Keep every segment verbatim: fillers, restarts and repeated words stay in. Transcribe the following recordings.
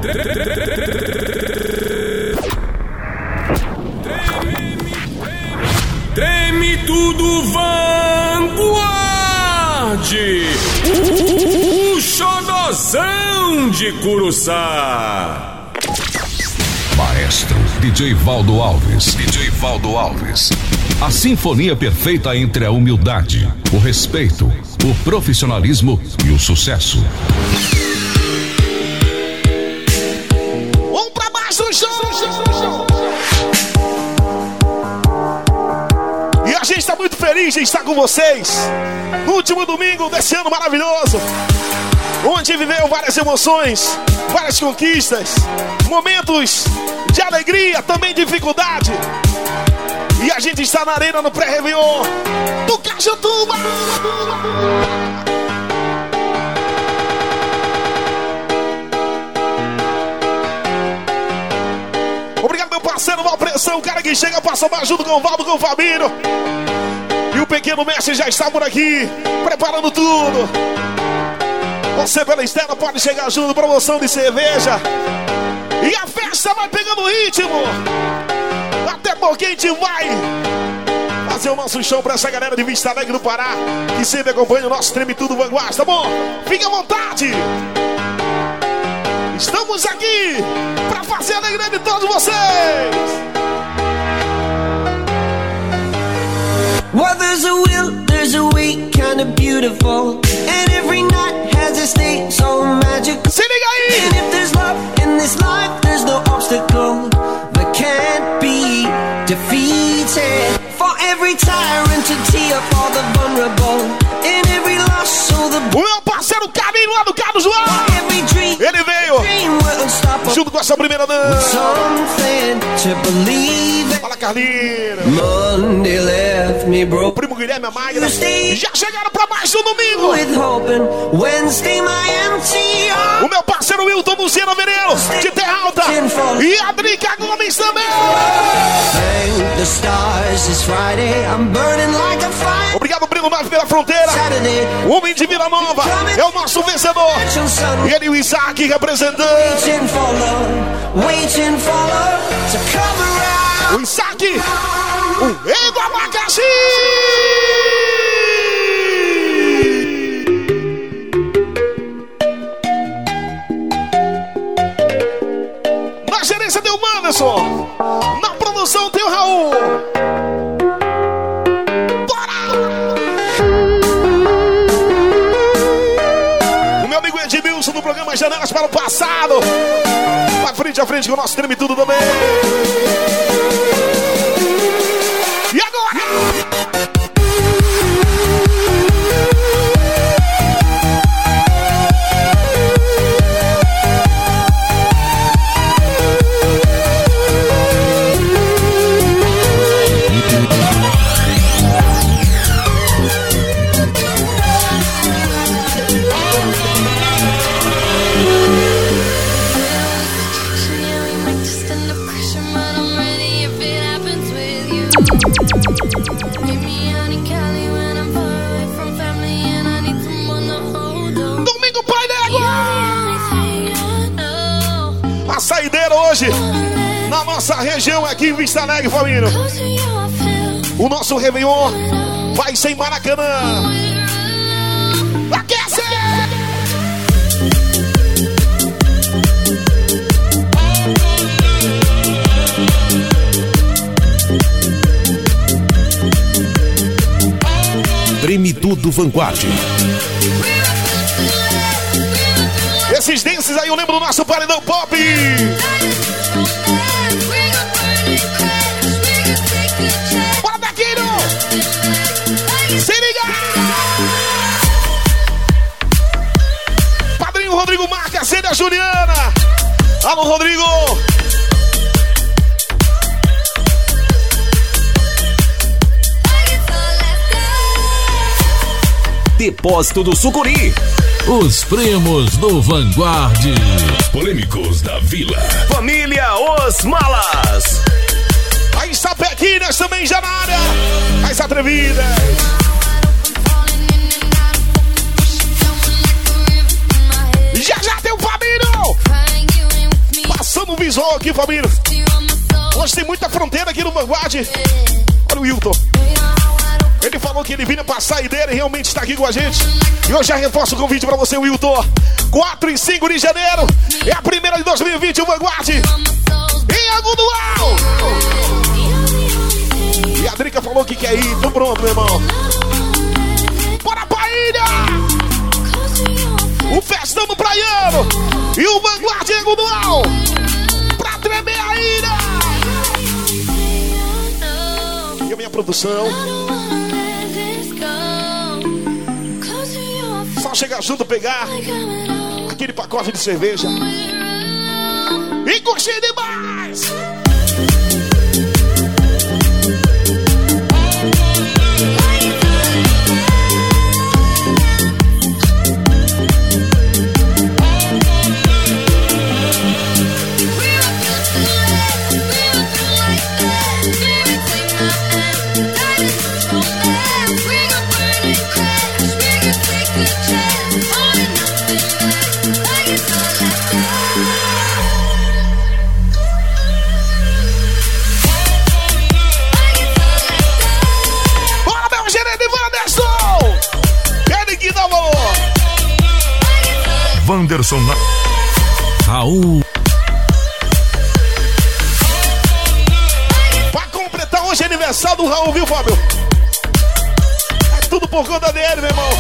Treme tudo, Vanguarde, o, o xodozão de Curuçá. Maestro D J Valdo Alves. D J Valdo Alves. A sinfonia perfeita entre a humildade, o respeito, o profissionalismo e o sucesso. Vamos pra baixo do show! E a gente está muito feliz de estar com vocês no último domingo desse ano maravilhoso, onde viveu várias emoções, várias conquistas, momentos de alegria, também dificuldade. E a gente está na arena no pré-réveillon do Cajutuba. Obrigado, meu parceiro Valpressão, o cara que chega pra somar junto com o Valdo, com o Fabinho. E o pequeno mestre já está por aqui, preparando tudo. Você pela Estela pode chegar junto, promoção de cerveja. E a festa vai pegando ritmo. Até porque a gente vai fazer o nosso show pra essa galera de Vista Alegre do Pará, que sempre acompanha o nosso Treme Tudo Vanguarda, tá bom? Fique à vontade. Estamos aqui pra fazer a alegria de todos vocês. Well, there's a will, there's a way, kinda beautiful. And every night has a state so magical. Se liga aí! And if there's love in this life, there's no obstacle that can't be defeated. For every tyrant to tear for the vulnerable. In every loss, so the... O meu parceiro Caminho lá do Carlos João! Ele veio junto com essa primeira dança. Fala, Carlinhos. Monday left me broke. O primo Guilherme e a Magna já chegaram pra mais do domingo. O meu parceiro Wilton Luciano Veneiro, de Terra Alta. E a Drica Gomes também. Obrigado, primo Nove pela Fronteira. O homem de Vila Nova é o nosso vencedor. E ele, o Isaac, representando. O Isaac, o rei do abacaxi. Na gerência tem o Manderson. Na produção tem o Raul. Edmilson no programa Janelas para o Passado. Vai frente a frente com o nosso Treme Tudo também. E agora? Saideira hoje na nossa região aqui em Vista Alegre, família. O nosso Réveillon vai ser em Maracanã. Aquece! Treme Tudo Vanguarda. Esses dances aí eu lembro do nosso paredão pop. Bora daqui, não! Se liga! Padrinho Rodrigo Marques, Cênia a Juliana. Alô, Rodrigo! Depósito do Sucuri. Os primos do Vanguarda. Polêmicos da Vila. Família Os Malas. Aí Sapequinas também já na área. Mais atrevida. Já já tem o Fabinho. visual aqui, família. Hoje tem muita fronteira aqui no Vanguard. Olha o Wilton. Ele falou que ele vinha pra saideira e realmente está aqui com a gente. E hoje já reforço o convite pra você, Wilton. quatro e cinco de janeiro. É a primeira de dois mil e vinte, o Vanguard. Em Agudual. E a Drica falou que quer ir. Tô pronto, meu irmão. Bora pra ilha. O festão do Praiano. E o Vanguard em Agudual. Pra tremer a ilha. E a minha produção. Só chegar junto, pegar aquele pacote de cerveja e curtir demais. Wanderson na... Raul. Pra completar hoje é aniversário do Raul, viu, Fábio? É tudo por conta dele, meu irmão.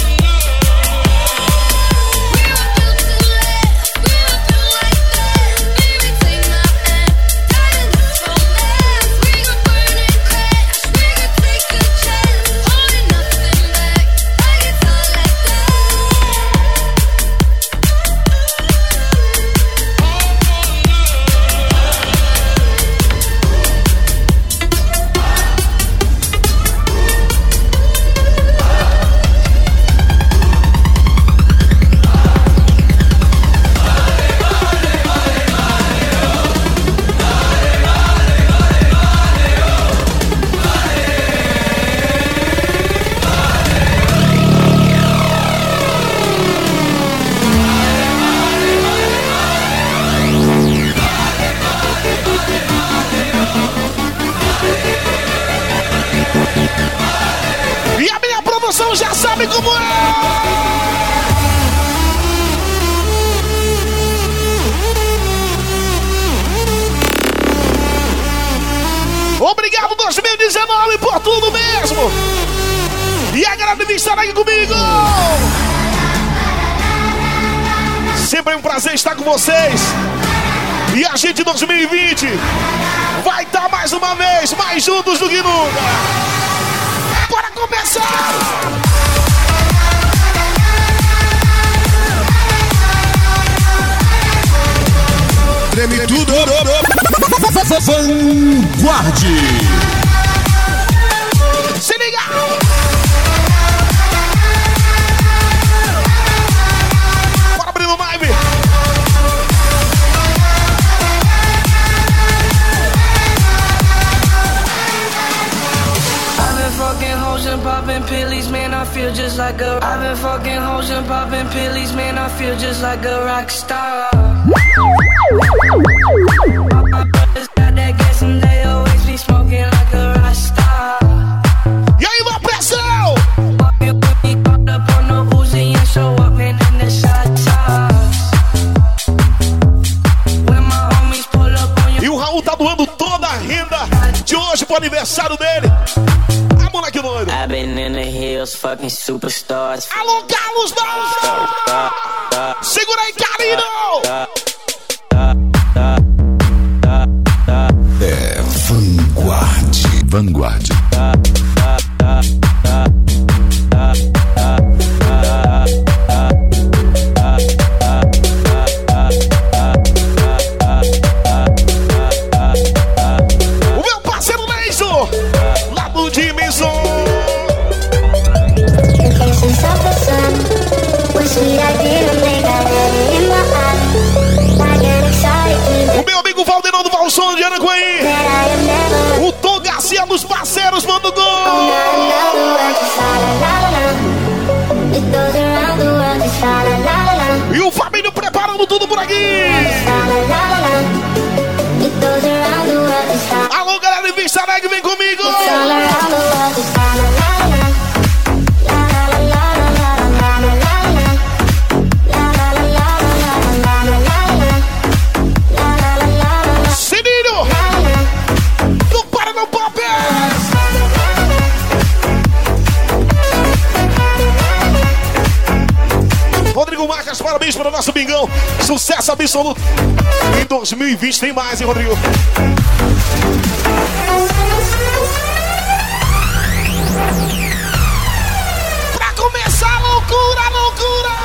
Já sabe como é! Obrigado dois mil e dezenove por tudo mesmo! E agradeço estar aqui comigo! Sempre é um prazer estar com vocês! E a gente em dois mil e vinte vai estar mais uma vez mais juntos do que nunca! Bora começar! Treme tudo. Vanguard. Se liga! Bora abrir no live! I've been fucking hoes and popping pillies, man, I feel just like a I've been fucking hoes and popping pillies, man, I feel just like a rock star. My brothers got that gas and they always be smoking like a rock star. E aí, uma pressão! Walking with me, popped up on the Uzi and show up, man, in the shot toss. When my homies pull up on you. E o Raul tá doando toda a renda de hoje pro aniversário dele. Ah, moleque doido! I've been in the hills, fucking superstars. Alô, Carlos Dom! Segura aí, Carino! É Vanguard. Vanguard. O meu parceiro Leison, lá do Dimison. O meu amigo Valdeirão do Valson de Anaquaí. O Tom Garcia dos parceiros, manda o gol. E o Fabinho preparando tudo por aqui. Paredão. Sucesso absoluto. Em dois mil e vinte tem mais, hein, Rodrigo? Pra começar, loucura, loucura!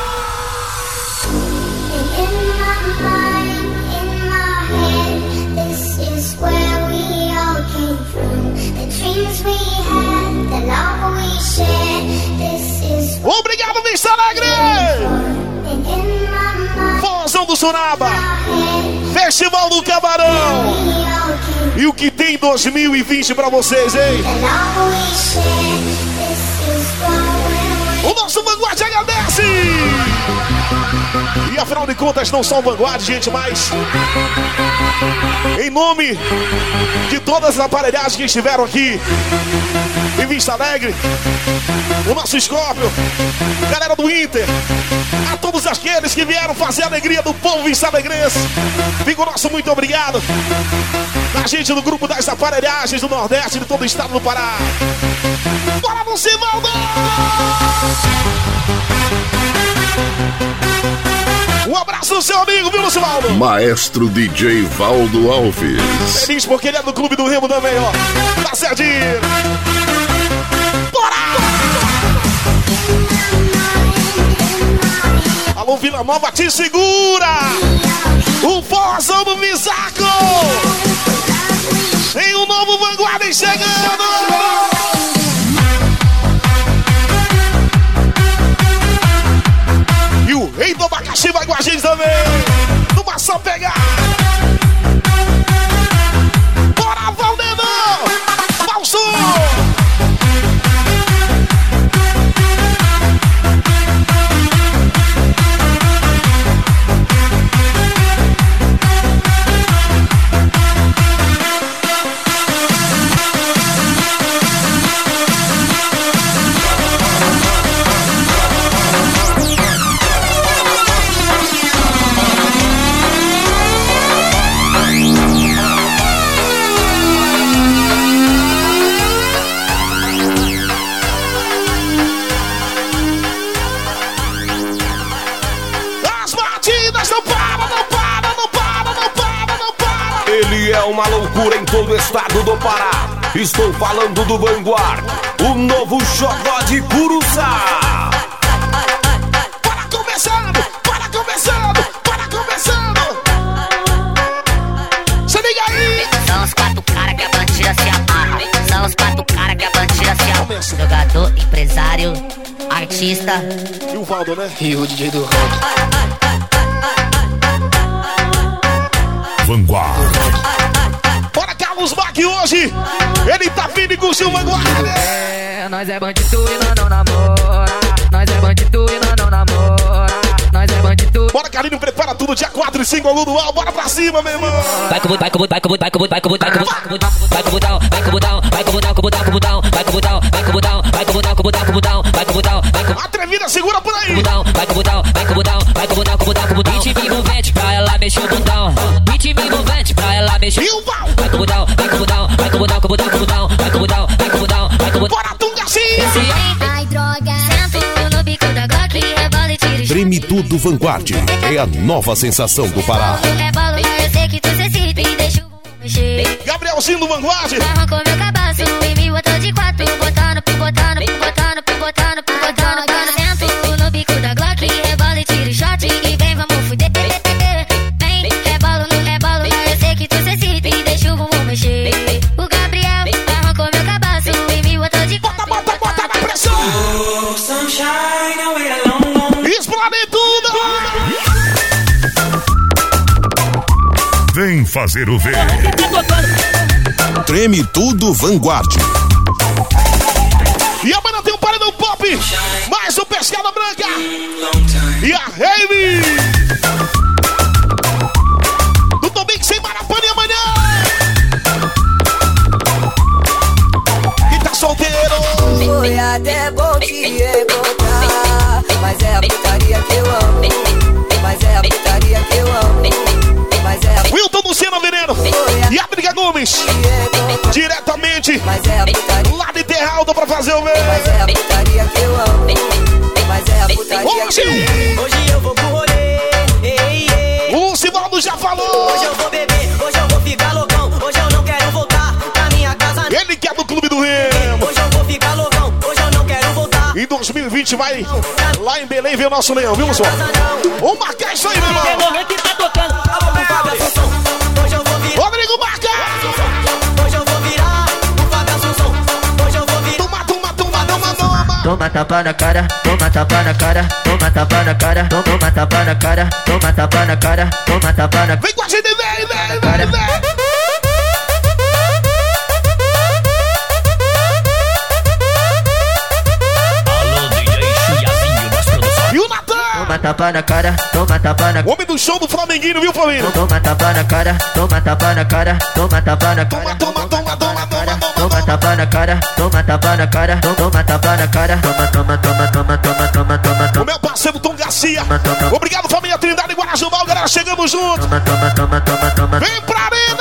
Obrigado, Vista Alegre! Vozão do Soraba, Festival do Camarão. E o que tem dois mil e vinte pra vocês, hein? O nosso Vanguard agradece! E afinal de contas, não só o Vanguard, gente, mas em nome de todas as aparelhagens que estiveram aqui em Vista Alegre, o nosso Scorpio, galera do Inter, a todos aqueles que vieram fazer a alegria do povo vista-alegrense, fica o nosso muito obrigado. A gente do grupo das aparelhagens do Nordeste, de todo o estado do Pará. Bora no Sivaldo! Um abraço do seu amigo, viu, Lucivaldo? Maestro D J Valdo Alves. Feliz porque ele é do Clube do Remo também, ó. Tá certinho. Bora! Alô, Vila Nova, te segura! O Vozão do Misaco! Tem um novo Vanguarda chegando! E o Rei do Abacaxi vai com a gente também. Numa só pegada. Bora, Valdemar! Falso! Ele é uma loucura em todo o estado do Pará. Estou falando do Vanguard, o novo xodó de Curuçá. Para começando, para começando, para começando. Se liga aí. São os quatro caras que a bandida se amarra. São os quatro caras que a bandida se amarra. Jogador, empresário, artista. E o Valdo, né? E o D J do rock. Vanguard. Bora, Carlos Mac hoje. Ele tá vindo e curtiu o Vanguard. É, nós é bandido e nós não namora. Nós é bandido e nós não namora. Nós é bandido. Bora, Carlinho, prepara tudo. Dia quatro e cinco, aluno do Al. Bora pra cima, meu irmão. Vai com o vai com o vai com o vai com o vai com o vai com o vai com o vai com o botão, vai com o botão, vai com o botão, com o botão, com o botão, vai com o botão, vai com o botão, vai com o botão, com o botão, com o botão, vai com o botão, vai com o Atrevida, segura por aí. botão, vai com o botão, vai com o botão, vai com o botão, com o botão, com o botão. Ritmo envolvente pra ela mexer o botão. Ritmo envolvente pra ela mexer. E o Val. Vai com o botão, vai com o botão, vai com o botão, com o botão, com o botão, vai com o botão, vai com o botão, vai com o botão. Bora, Tunga, sim. Ai, droga. Sento no bico da Glock, rebola e tiro. Treme Tudo Vanguard é a nova sensação do Pará. Rebolo, eu sei que tu se excita e deixa o mexer. Gabrielzinho do Vanguard. Arrancou meu cabaço e me botou de quatro. Botando, botando, botando, botando, botando, botando. Sento no bico da Glock, rebola e tiro shot. E vem, vamos fuder. Vem, rebolo no rebolo, eu sei que tu se excita e deixa o bumbum mexer. O Gabriel arrancou meu cabaço e me botou de quatro. Bota, bota, bota na pressão. Explode tudo. Vem fazer o V. Treme Tudo Vanguard. E amanhã tem o Paredão Pop. Mais o Pescada Branca. E a Rave. Do Domingo sem Marapane amanhã. E tá solteiro. Foi até bom te encontrar, mas é a putaria que eu amo. Mas é a putaria que eu amo. Mas é a Wilton Luciano Veneno. E a Briga Gomes. Diretamente Mas é a putaria. lá de Terraldo pra fazer o Mas ver. é a putaria que eu amo. Mas é a putaria Hoje. que eu amo. Hoje eu vou pro rolê, alô. Hoje eu vou beber, hoje eu vou ficar loucão. Hoje eu não quero voltar pra minha casa. Ele que é do Clube do Remo. Hoje eu vou ficar loucão, hoje eu não quero voltar. Em dois mil e vinte vai lá em Belém ver o nosso leão, viu, pessoal? Vamos marcar isso aí, meu irmão. que tá tocando. Hoje eu vou virar. Rodrigo marca. Hoje eu vou virar. O Fábio Assunção. Hoje eu vou virar. Toma, toma, toma, toma, toma. Toma tapa na cara, toma tapa na cara, toma tapa na cara, toma tapa na cara, toma tapa na cara, toma tapa na cara. Vem com a gente, vem, vem, vem, vem. E o Natan! Toma tapa na cara, toma tapa na cara. Homem do show do Flamenguinho, viu, Flamengo? Toma tapa na cara, toma tapa na cara, toma tapa na cara. Toma, toma, toma, toma, toma, Toma tapa na cara, toma tapa na cara, toma tapa na cara. Toma, toma, toma, toma, toma, toma, toma, O toma. meu parceiro Tom Garcia. Toma, toma. Obrigado, família Trindade e Guarajubal, galera, chegamos juntos. Toma, toma, toma, toma, toma. Vem pra arena!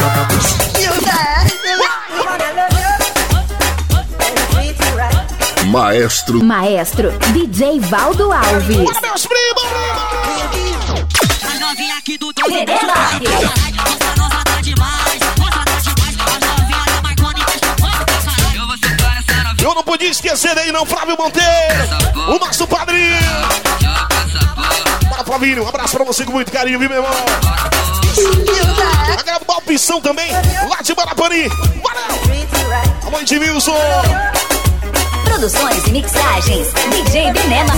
Maestro Maestro D J Valdo Alves. Bora, meus primos! Eu não podia esquecer aí, não, Flávio Monteiro, o nosso padrinho. Bora, Flavinho, um abraço pra você com muito carinho, viu, meu irmão? A galera do Balpição também, lá de Marapani. Bora! Alô, Edmilson. Produções e mixagens D J Venema.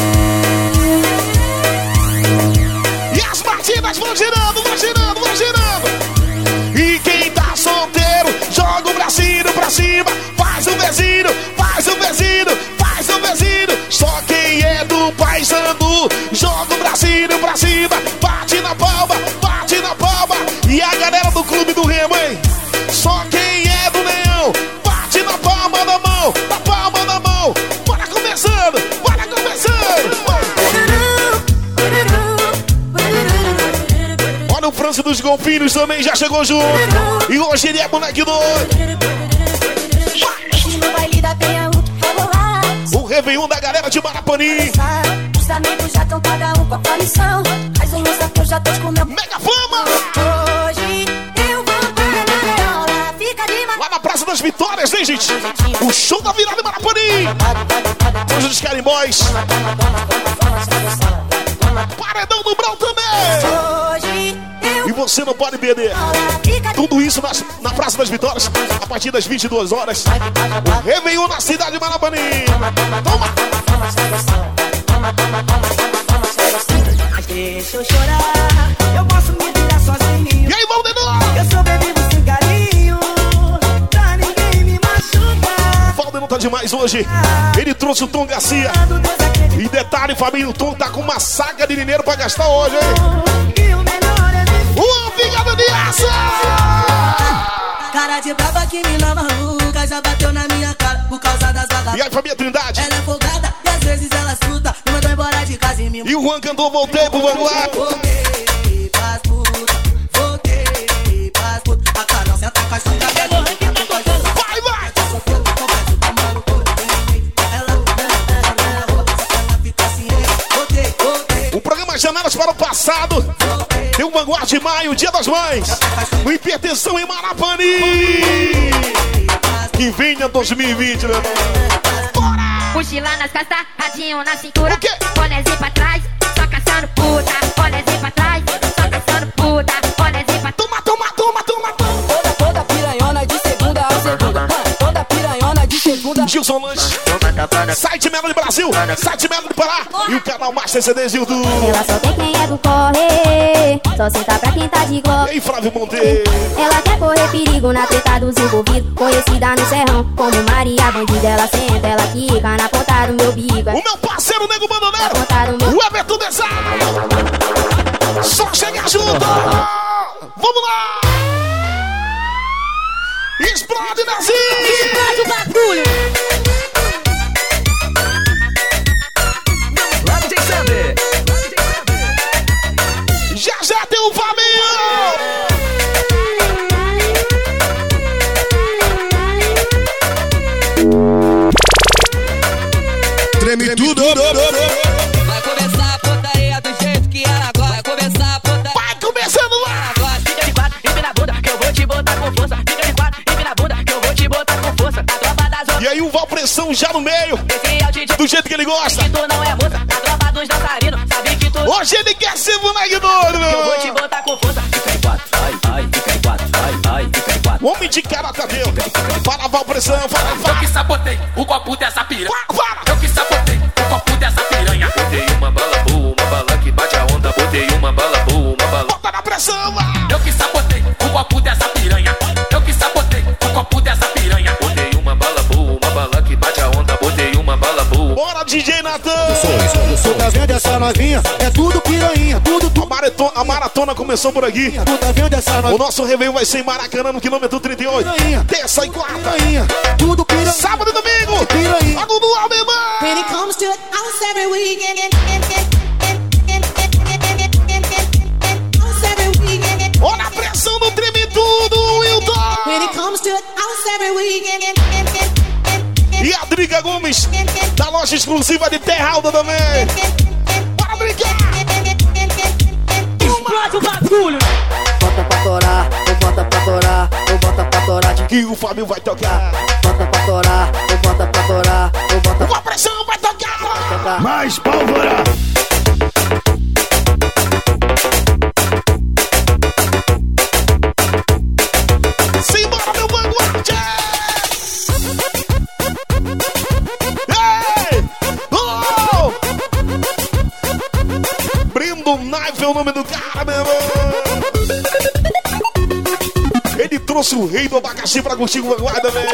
E as batidas vão girando, vão girando, vão girando. E quem tá solteiro, joga o bracinho pra cima. Faz o vezinho, faz o vezinho, faz o vezinho. Só quem é do paisano, joga o bracinho pra cima. Bate na palma, bate na palma. E a galera do Clube do Remo, hein? Só quem é do Leão, bate na palma da mão, na palma da mão. Bora começando, bora começando. Olha o França dos Golfinhos também já chegou junto. E hoje ele é moleque doido. O Réveillon da galera de Marapani. Os amigos já estão cada um com a sua missão. As moças que eu já tô com meu Mega Fama! Hoje eu vou para a gaiola. Fica de Lá na Praça das Vitórias, hein, gente? O show da virada de Marapani. Hoje dos Carimbóis. Paredão do Brau também. Hoje E você não pode perder. Tudo isso nas, na Praça das Vitórias, a partir das vinte e duas horas. O Réveillon na cidade de Marapani. Toma! deixa eu chorar. Eu posso me virar sozinho. E aí, vamos de novo! Eu sobrevivo sem carinho, pra ninguém me machucar. Valdeirão tá demais hoje. Ele trouxe o Tom Garcia. E detalhe, Fabinho, o Tom tá com uma saca de dinheiro pra gastar hoje, hein? E o melhor é ver O Obrigado de Aça! cara de brava que me lava maluca, já bateu na minha cara por causa das vagabundas. E aí, família Trindade? Ela é folgada e às vezes ela escuta. Me mandou embora de casa e me E o Juan cantou, voltei pro Vanguard. voltei pras putas, voltei pras putas. A Carol senta com a chuta. Vai, vai! O programa Janelas para o Passado tem o Vanguard de Maio, Dia das Mães. O Hipertensão em Marapani. Que venha dois mil e vinte, meu irmão. Mochila nas costas, radinho na cintura. O quê? Bonezinho pra trás, só caçando puta. Bonezinho pra trás, só caçando puta. Bonezinho pra Toma, toma, toma, toma, toma. Toda, toda piranhona de segunda a segunda. Toda piranhona de segunda. Gilson Lanche. Site Melo de Brasil. Site Melo de Pará. E o canal Master C Ds e o do... Ela só tem quem é do corre, só senta pra quem tá de E glock. aí, Flávio Monteiro. Ela quer correr perigo na treta dos envolvidos. Conhecida no serrão como Maria Bandida. Ela senta, ela quica na ponta do meu bico. O meu parceiro Nego Bandoneiro. Na ponta do meu... O Everton Desar. Só chegar junto. Vamos lá. Explode, Nazinho. Explode o bagulho. Lá D J Sander. Já já tem o Fabinho. Treme tudo. Vai começar a putaria do jeito que ela gosta. Vai começar a putaria. Vai começando lá. já no meio. Do jeito que ele gosta. Hoje ele quer ser moleque doido, meu. Eu vou te botar com força. Fica em quatro, ai, ai, fica em quatro, ai, ai, fica em quatro. Homem de cara, Tadeu. Fala, Valpressão, fala, fala. Eu que sabotei o copo dessa piranha. Eu que sabotei o copo dessa piranha. Botei uma bala boa, uma bala que bate a onda. Botei uma bala boa, uma bala. Bota na pressão, mano. Eu que sabotei o copo dessa piranha. Eu que sabotei o copo dessa piranha. Botei uma bala boa, uma bala que bate a onda. Botei uma bala boa. Bora, D J Natan. Tu tá vendo essa novinha? É tudo piranha, tudo, tudo. A maratona, a maratona começou por aqui. Tu tá vendo essa novinha? O nosso Réveillon vai ser em Maracanã, no quilômetro trinta e oito. Piranha. Terça e quarta. Piranha, tudo piranha. Sábado e domingo. Piranha. Logo no Almemã. When it comes to it, house every weekend. Olha a pressão do treme tudo, Wilton. When it comes to it, house every weekend. E a Driga Gomes, da loja exclusiva de Terra Alta também. Bora brincar. Explode o bagulho. Bota pra torar, ou bota pra torar, ou bota pra torar de que o Fábio vai tocar. Bota pra torar, ou bota pra torar, ou bota com a pressão vai tocar. Mais pólvora. Simbora, meu vanguardia. Ei! Oh! Brendo Knife é o nome do cara, meu irmão. Ele trouxe o rei do abacaxi pra curtir o vanguarda, velho.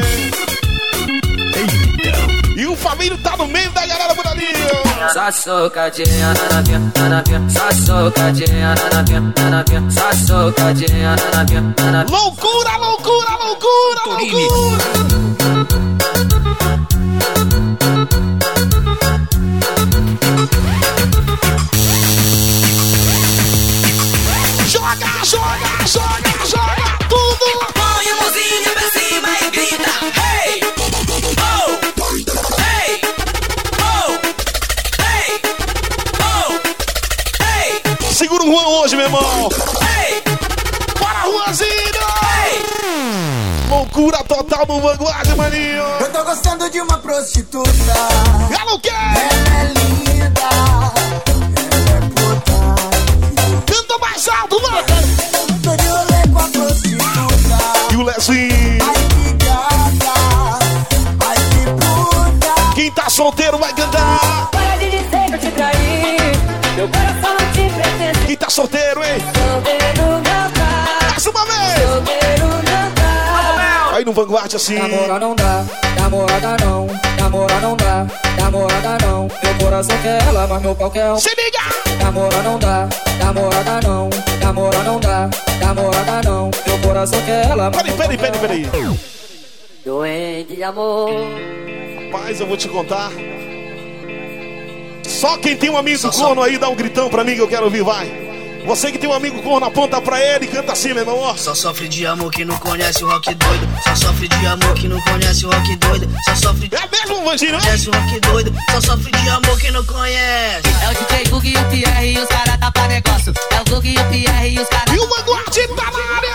E o família tá no meio da galera por ali. Só socadinha na novinha, na novinha. Só socadinha na novinha, na novinha. Só socadinha na novinha, na novinha. Loucura, loucura, loucura, loucura. Joga, joga, joga, joga tudo. Põe a mãozinha pra cima e grita. Hey! Oh! Hey! Oh! Hey! Oh! Hey! Segura o Juan hoje, meu irmão. Hey! Bora, Juanzinho! Hey! Loucura total no vanguarda, maninho. Eu tô gostando de uma prostituta. Ela o quê? Ela é linda. Ela é puta. Canta mais alto, mano. Tô de rolê com a prostituta. E o Lezinho. Ai que gata. Ai que puta. Quem tá solteiro vai cantar. Para de dizer que eu te traí. Meu coração não te pertence. Quem tá solteiro, hein? Solteiro não dá. Mais uma vez. Solteiro não dá. Aí no vanguarda assim. Namora não dá, namorada não. Namora não dá, namorada não. Meu coração quer ela, mas meu pau quer um. Se liga! Namora não dá, namorada não. Namora não dá, namorada não. Meu coração quer ela, mas Peraí, peraí, peraí, peraí. doente de amor. Rapaz, eu vou te contar. Só quem tem um amigo corno aí dá um gritão pra mim que eu quero ouvir, vai. Você que tem um amigo corno, aponta pra ele e canta assim, meu irmão, ó. Só sofre de amor que não conhece o rock doido. Só sofre de amor que não conhece o rock doido. Só sofre de É mesmo, Vandinho, não conhece o rock doido. Só sofre de amor que não conhece. É o D J Bug e o Pierre e os caras tá pra negócio. É o Bug e o Pierre e os caras. E o vanguarda tá na área!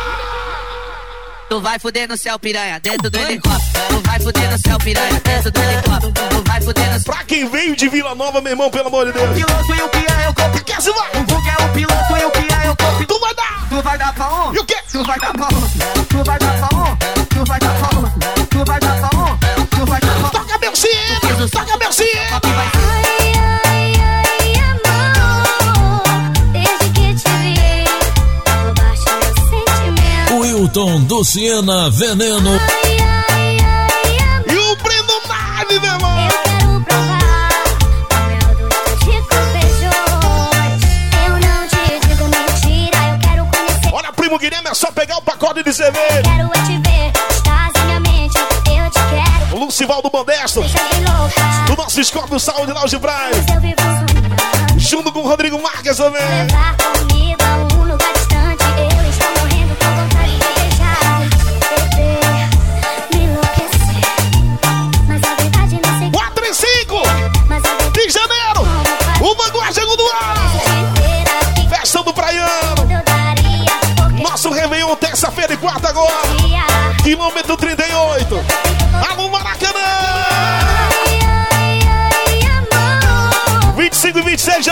Tu vai fuder no céu, piranha, dentro do helicóptero. Tu vai fuder no céu, piranha, dentro do helicóptero. Tu vai fuder no céu. Pra quem veio de Vila Nova, meu irmão, pelo amor de Deus. O piloto e o Pia é o copo. Quer se vai? O Bug é o piloto e o Pia é o copo. Tu vai dar! Tu vai dar pra um? E o quê? Tu vai dar pra um? Tu vai dar pra um? Tu vai dar pra um? Tu vai dar pra um? Tu vai dar pra um? Toca meu sino! Toca meu sino! Ai, ai, ai, amor. Desde que te vi, roubaste meu sentimento. Wilton do Siena Veneno. Ai, ai, ai, amor. E o Breno Nave, meu irmão! Eu quero provar o mel dos teus beijos. Eu não te digo mentira, eu quero conhecer. Olha, primo Guilherme, é só pegar o pacote de cerveja. Quero é te ver, estás em minha mente, eu te quero. O Lucivaldo Modesto, Deixa bem louca, do nosso Scorpio Saúde Lounge Prime. mas eu vivo sonhando. Junto com o Rodrigo Marques também. Levar comigo a um lugar distante. Eu estou morrendo com vontade de beijar, beber, me enlouquecer. Mas a verdade não sei. quatro e cinco Mas a verdade de janeiro, o Vanguarda segundo ano. Festa do Praiano. eu daria. Porque Nosso Réveillon, terça-feira e quarta agora. dia Quilômetro trinta e oito. Alô, Maracanã!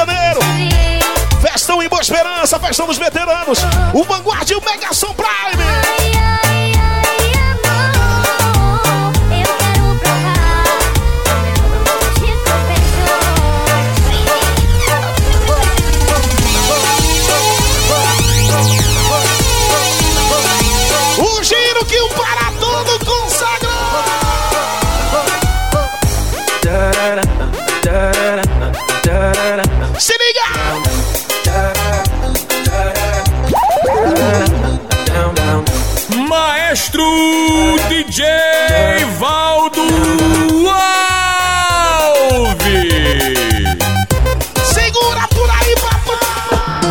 Janeiro. Festão em Boa Esperança, festão dos veteranos. O Vanguard e o Mega Som Prime. O giro que o Para Tudo consagrou. Se liga! Maestro D J Valdo Alves. Segura por aí, papai!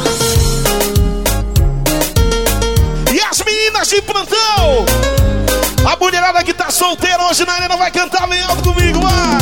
E as meninas de plantão! A mulherada que tá solteira hoje na arena vai cantar bem alto comigo, vai!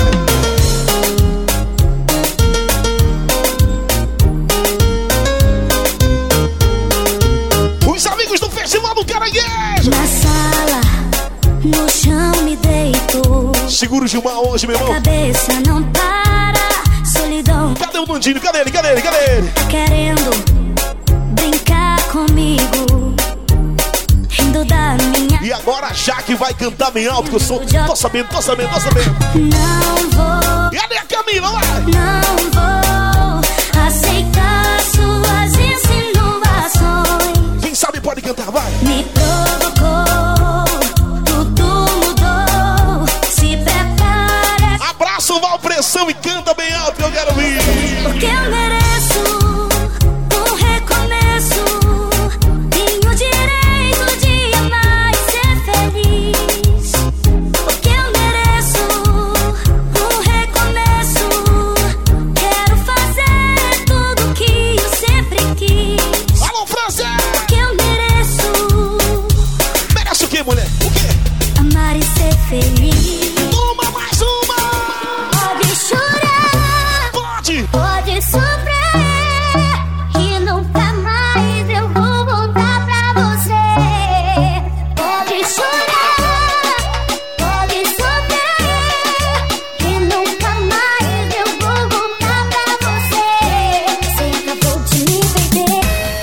Os amigos do Festival do Caranguejo! Na sala, no chão me deito. Segura o Gilmar hoje, meu irmão. Cabeça não para, solidão. Cadê o Nandinho? Cadê ele? Cadê ele? Cadê ele? Tá querendo brincar comigo, rindo da minha. E agora a Jaque vai cantar bem alto, que eu sou. Tô sabendo, tô sabendo, tô sabendo. Não vou. E cadê a Camila? Vai! Não vou aceitar suas insinuações. Quem sabe pode cantar, vai! Me provocou, tudo mudou. Se prepara. Abraça o Valpressão e canta bem alto que eu quero ouvir. Porque eu mereço um recomeço. Tenho direito de amar e ser feliz. Porque eu mereço um recomeço. Quero fazer tudo que eu sempre quis. Alô, França! Porque eu mereço. Merece o quê, mulher? O quê? Amar e ser feliz. Uma mais uma! Pode chorar. Pode! Pode sofrer. E nunca mais eu vou voltar pra você. Pode chorar. Pode sofrer. E nunca mais eu vou voltar pra você. Você acabou de me perder.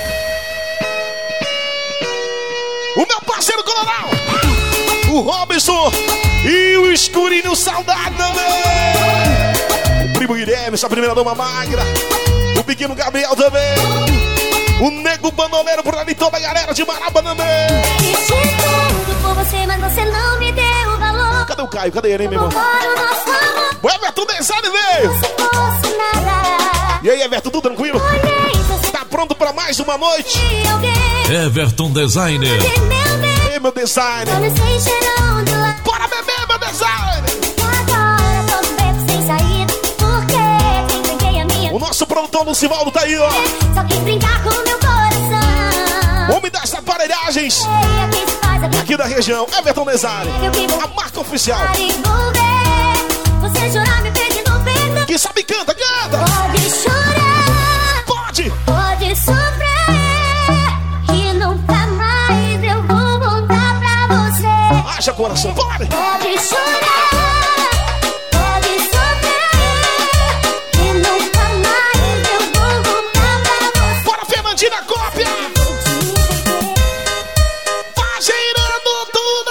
O meu parceiro Coronel! O Robson e o Escurinho Saudade também! O primo Guilherme, sua primeira dama magra. O pequeno Gabriel também. O nego bandoleiro por ali, toda a galera de Maraba também. Fiz de tudo por você, mas você não me deu valor. Cadê o Caio? Cadê ele, hein, meu irmão? Agora o nosso amor O Everton Design veio! se fosse nada. E aí, Everton, tudo tranquilo? Olhei você Tá pronto pra mais uma noite? e alguém Everton Designer. de meu bem. Ei, meu designer! Eu não sei cheirão de lá. Bora beber, meu designer! Agora tô no beco sem saída. Porque quem tranquei a minha O nosso produtor Lucivaldo tá aí, ó! só quis brincar com meu coração. Homem das aparelhagens Ei, aqui se faz aqui. aqui da região, Everton Design. Eu que vou A marca oficial. envolver. Você jurar me pedindo perdão. Quem sabe canta, canta! Pode chorar. Pode! Pode sofrer. E nunca mais eu vou voltar pra você. Haja coração, pode! Pode chorar. Pode sofrer. E nunca mais eu vou voltar pra você. Bora, Fernandina, cópia! Tá girando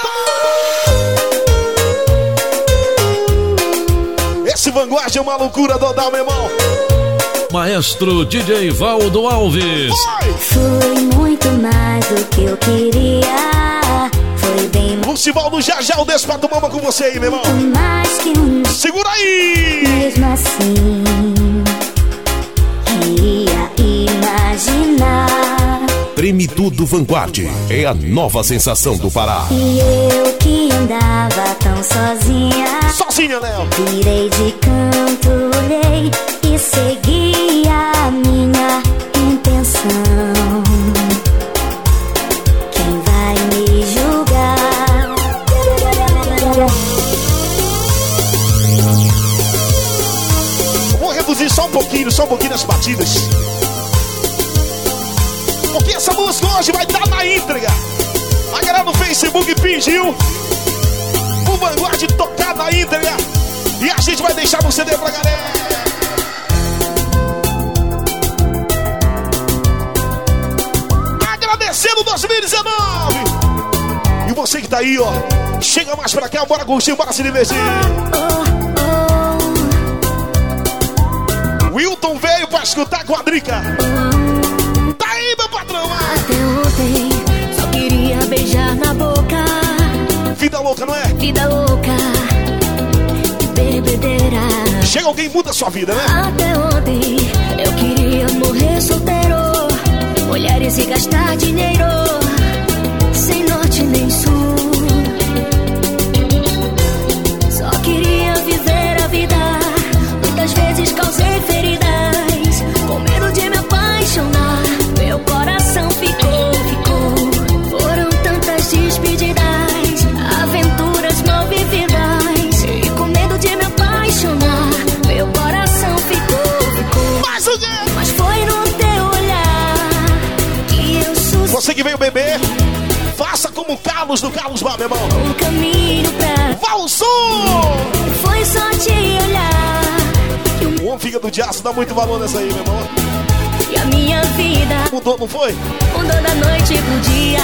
tudo! Esse Vanguard é uma loucura total, meu irmão! Maestro D J Valdo Alves. Foi! Foi muito mais do que eu queria. Foi bem Lucivaldo, já já o Despato Mama com você aí, meu irmão! mais que um. Segura aí! Mesmo assim, ia imaginar. Treme Tudo Vanguard é a nova sensação do Pará. E eu que andava tão sozinha. Sozinha, Léo! Virei de canto, olhei e segui a minha intenção. Quem vai me julgar? Vou reduzir só um pouquinho, só um pouquinho as batidas. Porque essa música hoje vai estar na íntegra. A galera no Facebook pediu o Vanguard tocar na íntegra. E a gente vai deixar no C D pra galera. Conhecendo dois mil e dezenove. E você que tá aí, ó, chega mais pra cá, bora curtir, bora se divertir. Wilton veio pra escutar a quadrica. Tá aí, meu patrão. Até ontem só queria beijar na boca. Vida louca, não é? Vida louca e bebedeira. Chega alguém, muda a sua vida, né? Até ontem eu queria morrer solteiro. Mulheres e gastar dinheiro sem norte nem sul. Só queria viver a vida. Muitas vezes causei feridas com medo de me apaixonar. Meu coração ficou, ficou. Foram tantas despedidas, aventuras mal vividas. E com medo de me apaixonar, meu coração ficou, ficou. Mas o quê? Mas foi no teu olhar que eu suspirei. Você que veio beber, faça como o Carlos do Carlos Bar, meu irmão. O caminho pra Valson! foi só te olhar. O homem fica do diaço, dá muito valor nessa aí, meu irmão. E a minha vida mudou, não foi? Mudou da noite pro dia.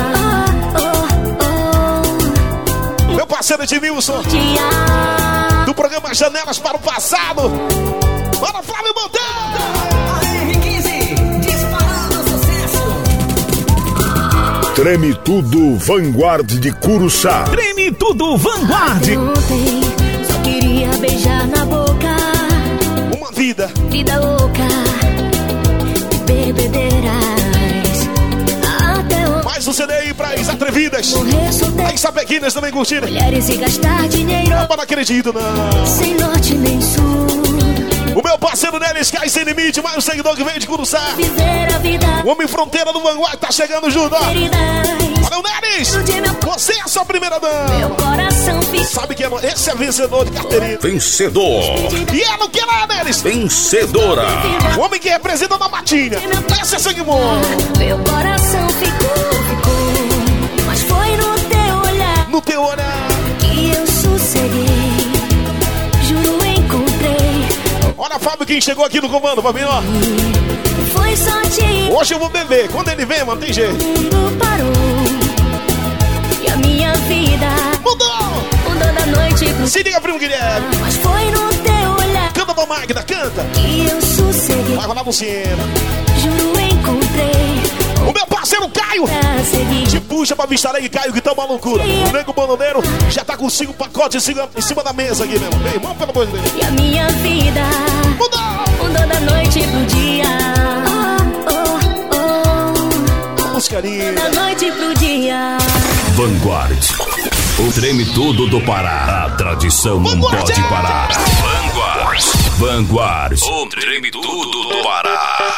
Oh, oh, oh. Meu parceiro Edmilson, dia. do programa Janelas para o Passado. Bora, Flávio Monteiro! Treme Tudo Vanguard de Curuçá. Treme Tudo Vanguard. Ontem só queria beijar na boca. Uma vida. Vida louca. Bebedeiras. Até ontem. Mais um C D aí para as atrevidas. Morrer solteiro. As sapequinas também curtiram. Mulheres e gastar dinheiro. Não, não acredito, não. Sem norte nem sul. O meu parceiro Neres cai sem limite, mais um seguidor que veio de Curuçá. Viver a vida. O homem fronteira do Vanguard tá chegando junto, ó. Valeu, Neres! Você é a sua primeira dama. Meu coração fica. Sabe que é, esse é vencedor de carteirinha. Vencedor. E ela o que lá, Neres? Vencedora. O homem que representa a matinha. Esse é sangue bom. Meu coração ficou, ficou. Mas foi no teu olhar. No teu olhar. Que eu sosseguei. Juro, encontrei. Olha, Fábio, quem chegou aqui no comando, Fabinho, ó. Foi só te. Hoje eu vou beber. Quando ele vem, mano, tem jeito. O mundo parou. E a minha vida mudou. Mudou da noite pro. Se liga, primo Guilherme. Mas foi no teu olhar. Canta pra Magda, canta. Que eu sosseguei. Vai rolar Luciana. Juro, encontrei. O meu parceiro Caio te puxa pra vista aí, Caio, que tá uma loucura. O nego bananeiro já tá com cinco pacotes em cima da mesa aqui, meu irmão. Irmão, pelo amor de Deus. E a minha vida mudou. Mudou da noite pro dia. Oh, oh, oh. Música linda. Da noite pro dia. Vanguard. O treme tudo do Pará. A tradição não Vanguard. Pode parar. Vanguard. Vanguard. O treme tudo do Pará.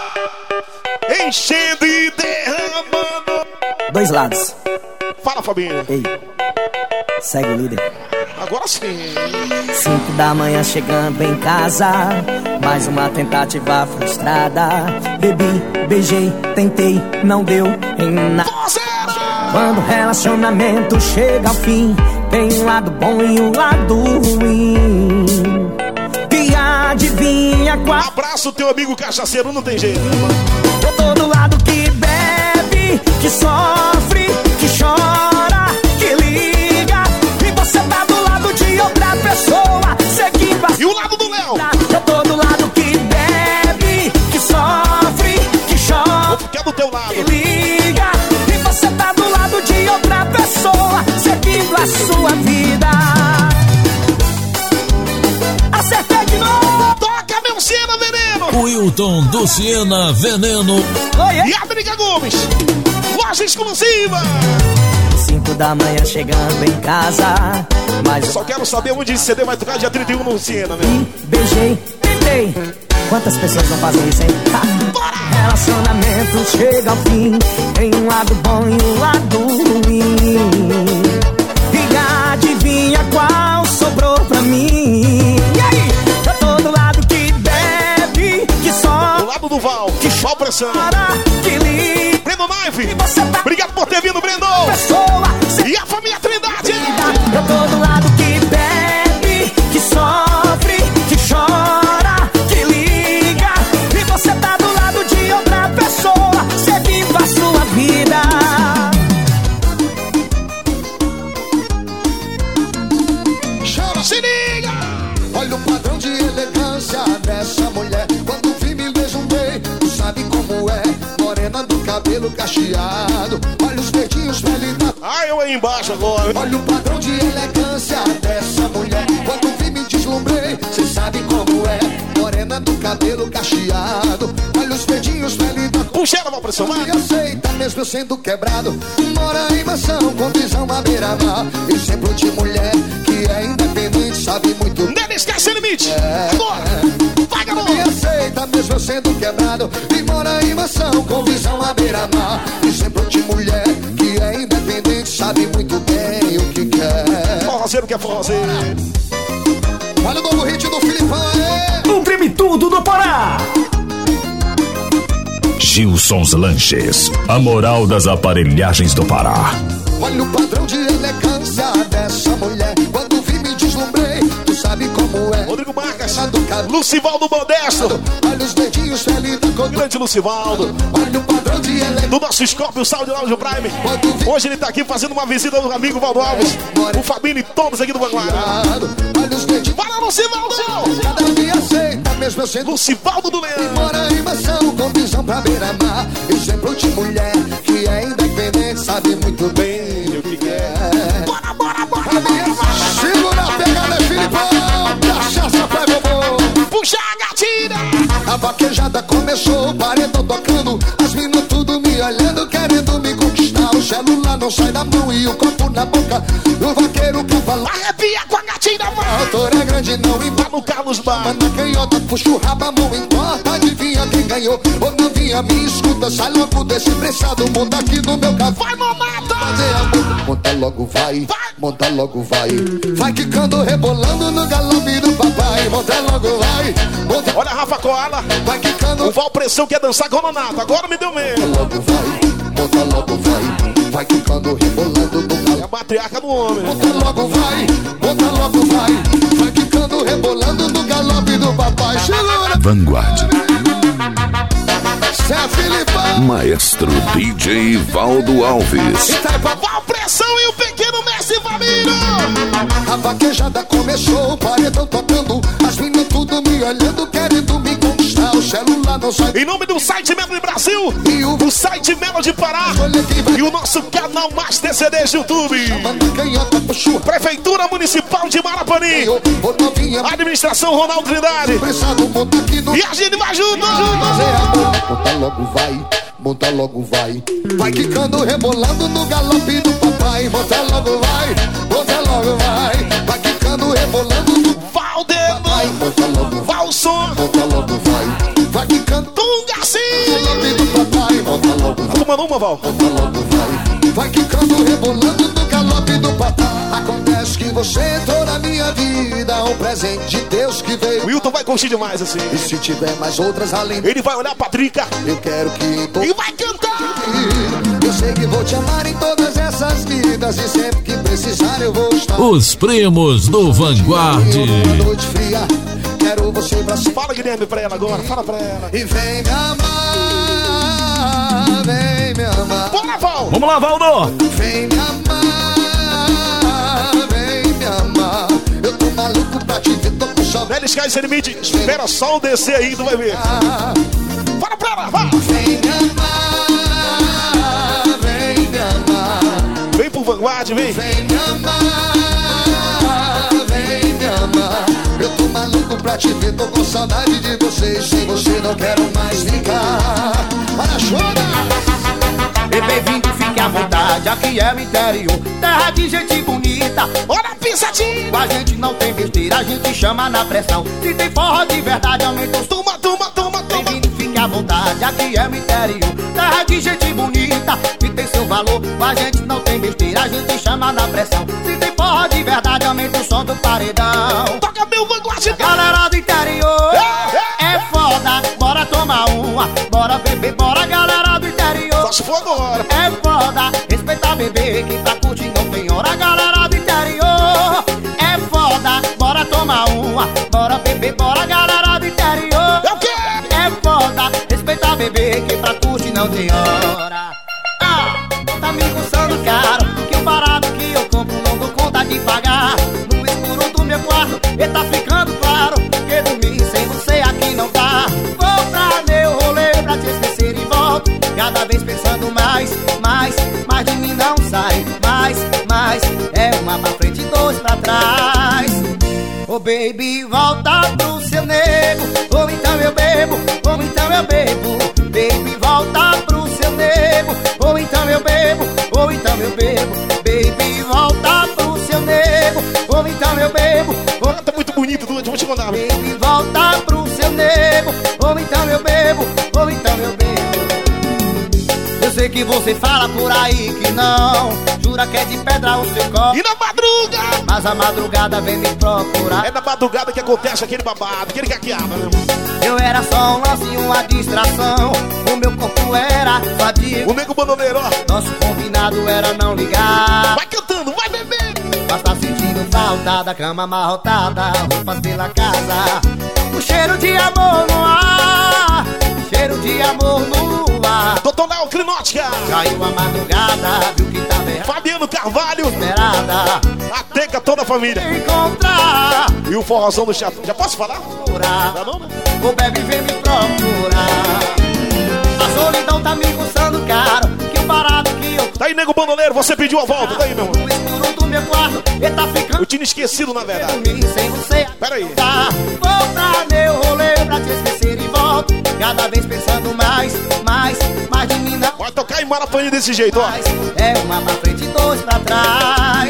Enchendo e derramando. Dois lados. Fala, Fabinho. Ei, segue o líder. Agora sim. Cinco da manhã chegando em casa. Mais uma tentativa frustrada. Bebi, beijei, tentei, não deu em nada. Quando o relacionamento chega ao fim, tem um lado bom e um lado ruim. E adivinha qual? Abraço teu amigo cachaceiro, não tem jeito. Eu tô do lado que bebe, que sofre, que chora, que liga. E você tá do lado de outra pessoa, seguindo a. E o lado do Léo? Eu tô do lado que bebe, que sofre, que chora. Vou ficar do teu lado. Que liga. E você tá do lado de outra pessoa, seguindo a sua vida. Acertei de novo. Toca, meu Siena Veneno. Wilton do Siena Veneno. E a Briga Gomes. Loja exclusiva. Cinco da manhã chegando em casa. Mas só quero saber onde esse C D vai tocar dia trinta e um no Siena, né? Beijei, tentei. Quantas pessoas não fazem isso, hein? Ha! Relacionamento chega ao fim. Tem um lado bom e um lado ruim. E adivinha qual sobrou pra mim? E aí? Eu tô do lado que bebe, que só. Do lado do Val, que chora pressão. Que liga. Brendo Naive. Tá... Obrigado por ter vindo, Brendo. Pessoa, e a família Trindade. Eu tô do lado que bebe, que sofre, que chora, que liga. E você tá do lado de outra pessoa, seguindo a sua vida. cacheado. Olha os dedinhos velhinhos. Ah, eu aí embaixo agora. Olha o padrão de elegância dessa mulher. Quando vi me deslumbrei, cê sabe como é. Morena do cabelo cacheado. Olha os dedinhos velhinhos. Puxa ela, mal pressão, vai. E aceita mesmo eu sendo quebrado. Mora em mansão com visão à beira-mar. Exemplo de mulher que é independente, sabe muito. Não esquece o limite. É, agora. Vai, garoto. Me aceita mesmo eu sendo quebrado. E mora em mansão com visão à beira-mar. Exemplo de mulher que é independente, sabe muito bem o que quer. Forrozeiro que é forrozeiro. Olha o novo hit do Filipão, é. O Treme Tudo do Pará. Gilson's Lanches, a moral das aparelhagens do Pará. Olha o padrão de elegância dessa mulher. Quando vi me deslumbrei, tu sabe como é. Rodrigo Marcas, Lucivaldo Modesto. Olha os dedinhos felizes da cor. Grande Lucivaldo. Olha o padrão de elegância do nosso Scorpio Saúde Lounge Prime. Hoje ele tá aqui fazendo uma visita do amigo Valdo Alves. O Fabinho e todos aqui do Vanguarda. Olha os dedinhos. Para, Lucivaldo! Cada dia aceita mesmo eu sendo Lucivaldo do Leão. Mora em mansão com visão pra beira-mar. Exemplo de mulher que é independente, sabe muito bem o que quer. Bora, bora, bora, bora. Segura a pegada, Filipão. Cachaça pra meu. Puxa a gatilha. A vaquejada começou, o paredão tocando. As minas tudo me olhando, querendo me conquistar. O celular não sai da mão e o copo na boca. O vaqueiro cavalo arrepia com a gatilha, mano. A autora é grande, não importa. No Carlos Bar. Manda canhota, puxa o rabo, a mão entorta. Adivinha quem ganhou? Ou não vinha, me escuta. Sai logo desse pressado, monta aqui no meu carro. Vai, mamata! Fazer amor, monta logo, vai. vai. Monta logo, vai. Vai quicando, rebolando no galope do papai. Monta logo, vai. Monta... Olha a Rafa Koala. Vai quicando. O Val Pressão quer dançar com o Nonato. Agora me deu medo. Monta logo, vai. Monta logo, vai. Vai quicando, rebolando no galope. É a matriarca do homem. Monta logo, vai. Monta logo, vai. Vai quicando, rebolando no galope do papai. Segura. Vanguarda. Zé Filipão. Maestro D J Valdo Alves. Val Pressão e o pequeno Messi Família. A vaquejada começou, o paredão tocando. As meninas tudo me olhando, querendo me conquistar. O celular não sai. Em nome do site Melody Brasil e o, o site Melody Pará e o nosso canal Master C Ds YouTube. Prefeitura Municipal de Marapani. Administração Ronaldo Trindade. E a gente vai junto. Monta logo, vai. Monta logo, vai. Vai quicando, rebolando no galope do papai. Monta logo, vai. Monta logo, vai. Vai quicando, rebolando no Valdemar. Vai, monta logo, Valson. Monta logo, vai. Vai quicando, Tungaci. Galope do papai. Monta logo, vai. Toma numa, Val. Monta logo, vai. Vai quicando, rebolando no galope do papai. Acontece que você entrou na minha vida, um presente de Deus que veio. O Wilton vai curtir demais assim. E se tiver mais outras além, ele vai olhar pra Drica. Eu quero que to... E vai cantar. Eu sei que vou te amar em todas essas vidas. E sempre que precisar eu vou estar. Os primos do Vanguarda. Uma noite fria, quero você pra sempre. Fala, Guilherme, pra ela agora. Fala pra ela. E vem me amar, vem me amar. Bora, Val. Vamos lá, Valdo. Vem me amar, vem me amar. Eu tô maluco pra te ver, tô com saudade. Velho Sky Sem Limite, espera só o descer aí, tu vai ver. Fala pra ela, vai. Vem me amar, vem me amar. Vem pro Vanguarda, vem. Vem me amar, vem me amar. Eu tô maluco pra te ver, tô com saudade de você. Sem você não quero mais ficar. Para chora. E bem-vindo, fique à vontade, aqui é o interior, terra de gente bonita. Olha a pisadinha. A gente não tem besteira, a gente chama na pressão. Se tem forró de verdade, aumenta os... Toma, toma, toma, toma. Bem-vindo, fique à vontade, aqui é o interior, terra de gente bonita. E tem seu valor, a gente não tem besteira, a gente chama na pressão. Se tem forró de verdade, aumenta o som do paredão. Toca meu Vanguarda. Galera do interior, é, é foda, bora tomar uma, bora beber, bora galera do interior. Só se for agora. É foda, respeitar bebê, que pra curtir não tem hora, galera do interior. É foda, bora tomar uma, bora beber, bora galera do interior. É o quê? É foda, respeitar bebê, que pra curtir não tem hora. Ah, tá me custando caro, que o barato que eu compro não dou conta de pagar. No escuro do meu quarto, e tá ficando claro, que dormir sem você aqui não dá. Vou pra meu rolê pra te esquecer e volto, cada vez pensando mais. baby, volta pro seu nego. Ou então eu bebo, ou então eu bebo. Baby, volta pro seu nego. Ou então eu bebo, ou então eu bebo. Baby, volta pro seu nego. Ou então eu bebo. Ou... Tá muito bonito, Dudu, vou te mandar. Baby, volta pro seu nego. Ou então eu bebo, ou então eu bebo. Eu sei que você fala por aí que não, jura que é de pedra o seu copo. E na madrugada, mas a madrugada vem me procurar. É na madrugada que acontece aquele babado, aquele caqueado, né? Eu era só um lance e uma distração. O meu corpo era vadio. O nego bandoneiro, ó. Nosso combinado era não ligar. Vai cantando, vai beber. Mas tá sentindo falta da cama amarrotada, roupas pela casa, o cheiro de amor no ar, cheiro de amor no ar. Doutor Léo Crinótica. Caiu a madrugada, viu que tava errado. Fabiano Carvalho. Esperada. A teca toda a família. Encontrar. E o forrozão do chato. Já posso falar? Tá não, né? O bebe vem me procurar. A solidão tá me custando caro. Que parado que eu... Tá aí, nego bandoleiro, você pediu a volta. Tá aí, meu irmão. No escuro do meu quarto, ele tá ficando... Eu tinha esquecido, na verdade. Sem você... Pera aí. Tá. Vou pra meu rolê pra te esquecer e volto. Cada vez pensando mais, mais, mais de mim não. Vai tocar em Marapanha desse jeito, ó. É uma pra frente e dois pra trás.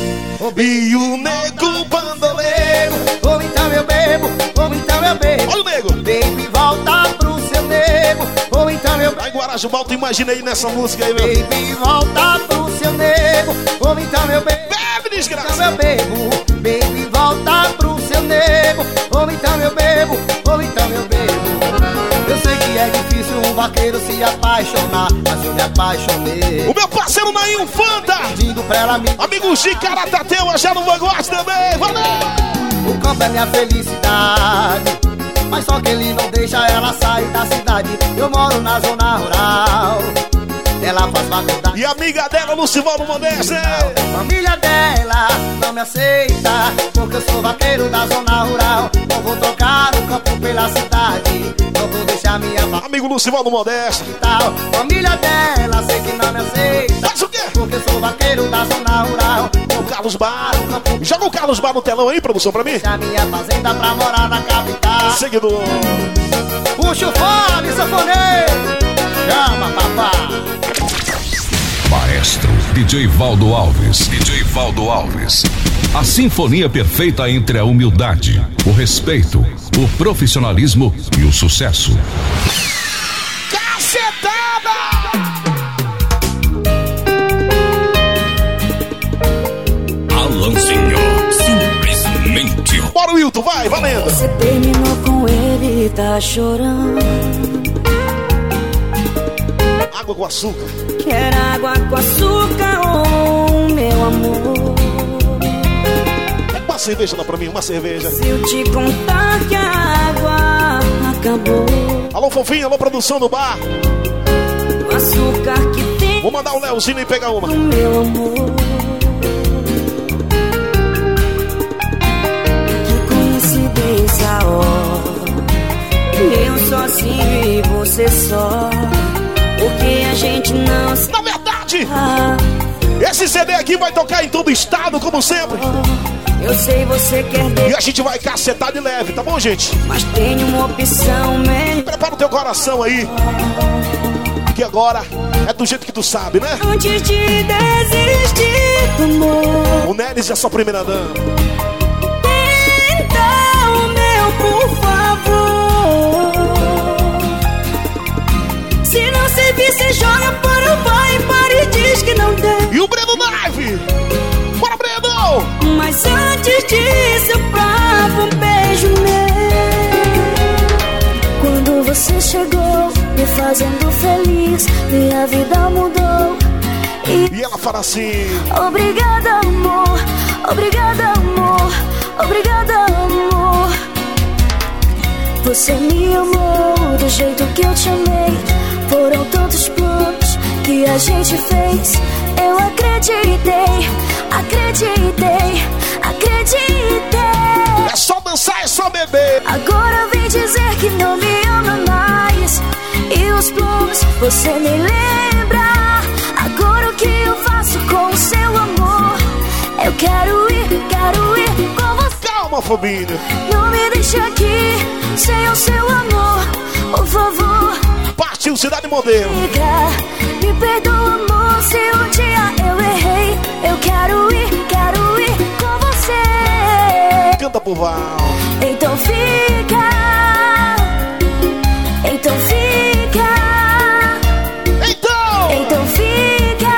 E o nego bandoleiro. Ou então eu bebo, ou então eu bebo. Olha o nego. Baby, volta pro seu nego. Ou então eu... Aí, Guarajubal, tu imagina aí nessa música aí, meu. Baby, volta pro seu nego. Ou então eu bebo. Bebe, desgraça. Então eu bebo. Baby, volta pro seu nego. Ou então eu bebo, ou então eu bebo. Eu sei que é difícil um vaqueiro se apaixonar, mas eu me apaixonei. O meu parceiro Nainho Fanta. Pedindo pra ela me... Amigo G, Caratateu, já no Vanguard também. Valeu! O campo é minha felicidade, mas só que ele não deixa ela sair da cidade. Eu moro na zona rural, ela faz faculdade. E a amiga dela, Lucimano Modeste. A família dela não me aceita, porque eu sou vaqueiro da zona rural. Não vou tocar o campo pela cidade, não vou deixar minha... Amigo Lucimano Modeste. Família dela, sei que não me aceita. Faz o quê? Porque eu sou vaqueiro da zona rural. O Carlos Bar. Joga o Carlos Bar no telão aí, produção, pra mim. Deixa minha fazenda pra morar na capital. Seguidor. Puxa o fone, sanfoneiro. Chama, papai. Maestro D J Valdo Alves. D J Valdo Alves. A sinfonia perfeita entre a humildade, o respeito, o profissionalismo e o sucesso. Cacetada! Alanzinho, simplesmente. Bora, Wilton, vai, valendo. Você terminou com ele e tá chorando. Água com açúcar. Quer água com açúcar, oh, meu amor. Uma cerveja dá pra mim, uma cerveja. Se eu te contar que a água acabou. Alô, fofinho, alô, produção do bar. O açúcar que tem. Vou mandar o Leozinho e pegar uma. Meu amor. Que coincidência, ó. Eu sozinho e você só. Porque a gente não se... Na verdade, ah, esse C D aqui vai tocar em todo o estado, como sempre. Eu sei você quer ver. E a gente vai cacetar de leve, tá bom, gente? Mas tem uma opção melhor. Prepara o teu coração aí, que agora é do jeito que tu sabe, né? Antes de desistir do amor. O Nelis é sua primeira dama. Então, meu, por favor. Se não servir, você joga para o pai, para e diz que não tem. E o Breno Live! Bora, Breno! Mas antes disso, eu provo um beijo meu. Quando você chegou, me fazendo feliz, minha vida mudou. E, e ela fala assim: obrigada, amor, obrigada, amor, obrigada, amor. Você me amou do jeito que eu te amei. Foram tantos planos que a gente fez. Eu acreditei, acreditei, acreditei. É só dançar, é só beber. Agora vem dizer que não me ama mais. E os planos você me lembra. Agora o que eu faço com o seu amor? Eu quero ir, quero ir com você. Calma, família. Não me deixe aqui sem o seu amor, por favor. Partiu Cidade Modelo. Me perdoa, amor, se um dia eu errei. Eu quero ir, quero ir com você. Canta pro Val. Então fica, então fica, então, então fica.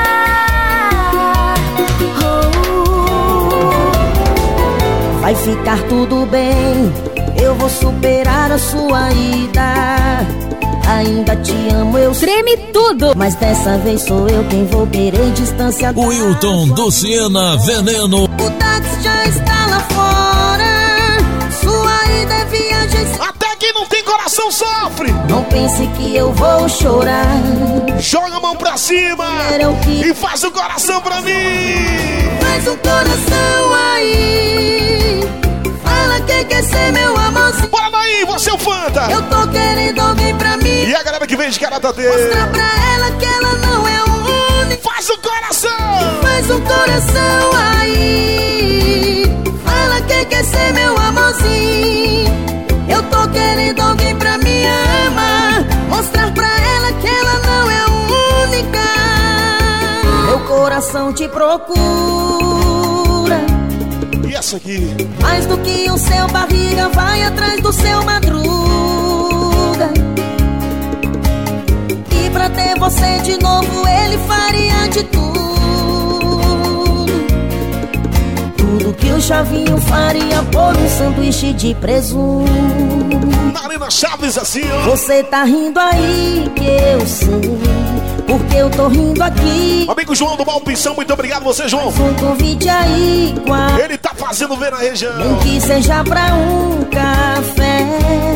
Oh. Vai ficar tudo bem, eu vou superar a sua ida. Ainda te amo, eu treme tudo. Mas dessa vez sou eu quem vou querer distância. Wilton do Siena Veneno. O táxi já está lá fora. Sua ida é viagem. Até quem não tem coração sofre. Não pense que eu vou chorar. Joga a mão pra cima que... e faz o coração pra mim. Faz o coração aí. Fala que quer ser meu amorzinho. Bora daí, você é o Fanta. Eu tô querendo alguém pra mim. E a galera que vem de Caratatê. Mostra pra ela que ela não é o único. Faz o coração. Faz o coração aí. Fala que quer ser meu amorzinho. Eu tô querendo alguém pra me amar. Mostrar pra ela que ela não é a única. Meu coração te procura. E essa aqui? Mais do que o seu barriga vai atrás do seu madruga. E pra ter você de novo ele faria de tudo. Tudo que o Chavinho faria por um sanduíche de presunto. Marina Chaves assim, ó. Você tá rindo aí que eu sei, porque eu tô rindo aqui. Amigo João do Malpição, muito obrigado você, João. Faz um convite aí com a... Ele tá fazendo ver na região. Nem que seja pra um café.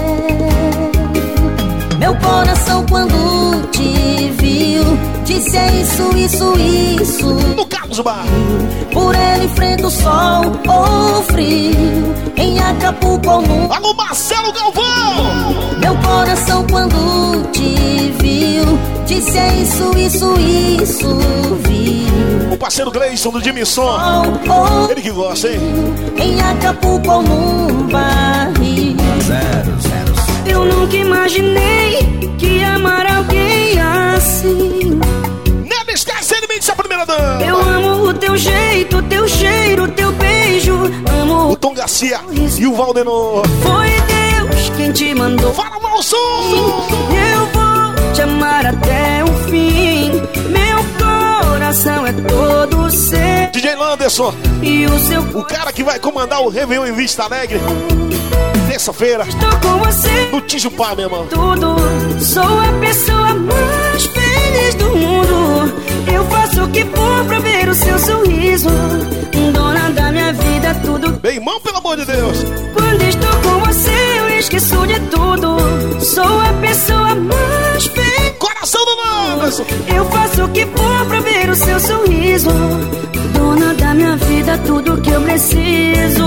Meu coração quando te viu disse é isso, isso, isso. No Carlos Bar. Por ele enfrenta o sol ou frio. Em Acapulco ou no... Alô, Marcelo Galvão. Meu coração quando te viu disse é isso, isso, isso, viu. O parceiro Gleison do Dimissão. Oh, oh, ele que gosta, hein? Em Acapulco ou num barril. Zero, zero, zero. Eu nunca imaginei que ia amar alguém assim. Nada esquece, ele me disse a primeira dama. Eu amo o teu jeito, teu cheiro, teu beijo. Amo o Tom Garcia e o Valdenor. Foi Deus quem te mandou. Fala, Malson! Eu vou te amar até o fim. Meu coração é todo seu. D J Landerson. E o seu... O cara que vai comandar o Réveillon em Vista Alegre. Terça-feira. Estou com você. No Tijupá, meu irmão. Tudo. Sou a pessoa mais feliz do mundo. Eu faço o que for pra ver o seu sorriso. Dona da minha vida, tudo. Bem, irmão, pelo amor de Deus. Quando estou com você, eu esqueço de tudo. Sou a pessoa mais feliz. Coração do Landerson. Eu faço o que for pra ver o seu sorriso. Dona da minha vida, tudo que eu preciso.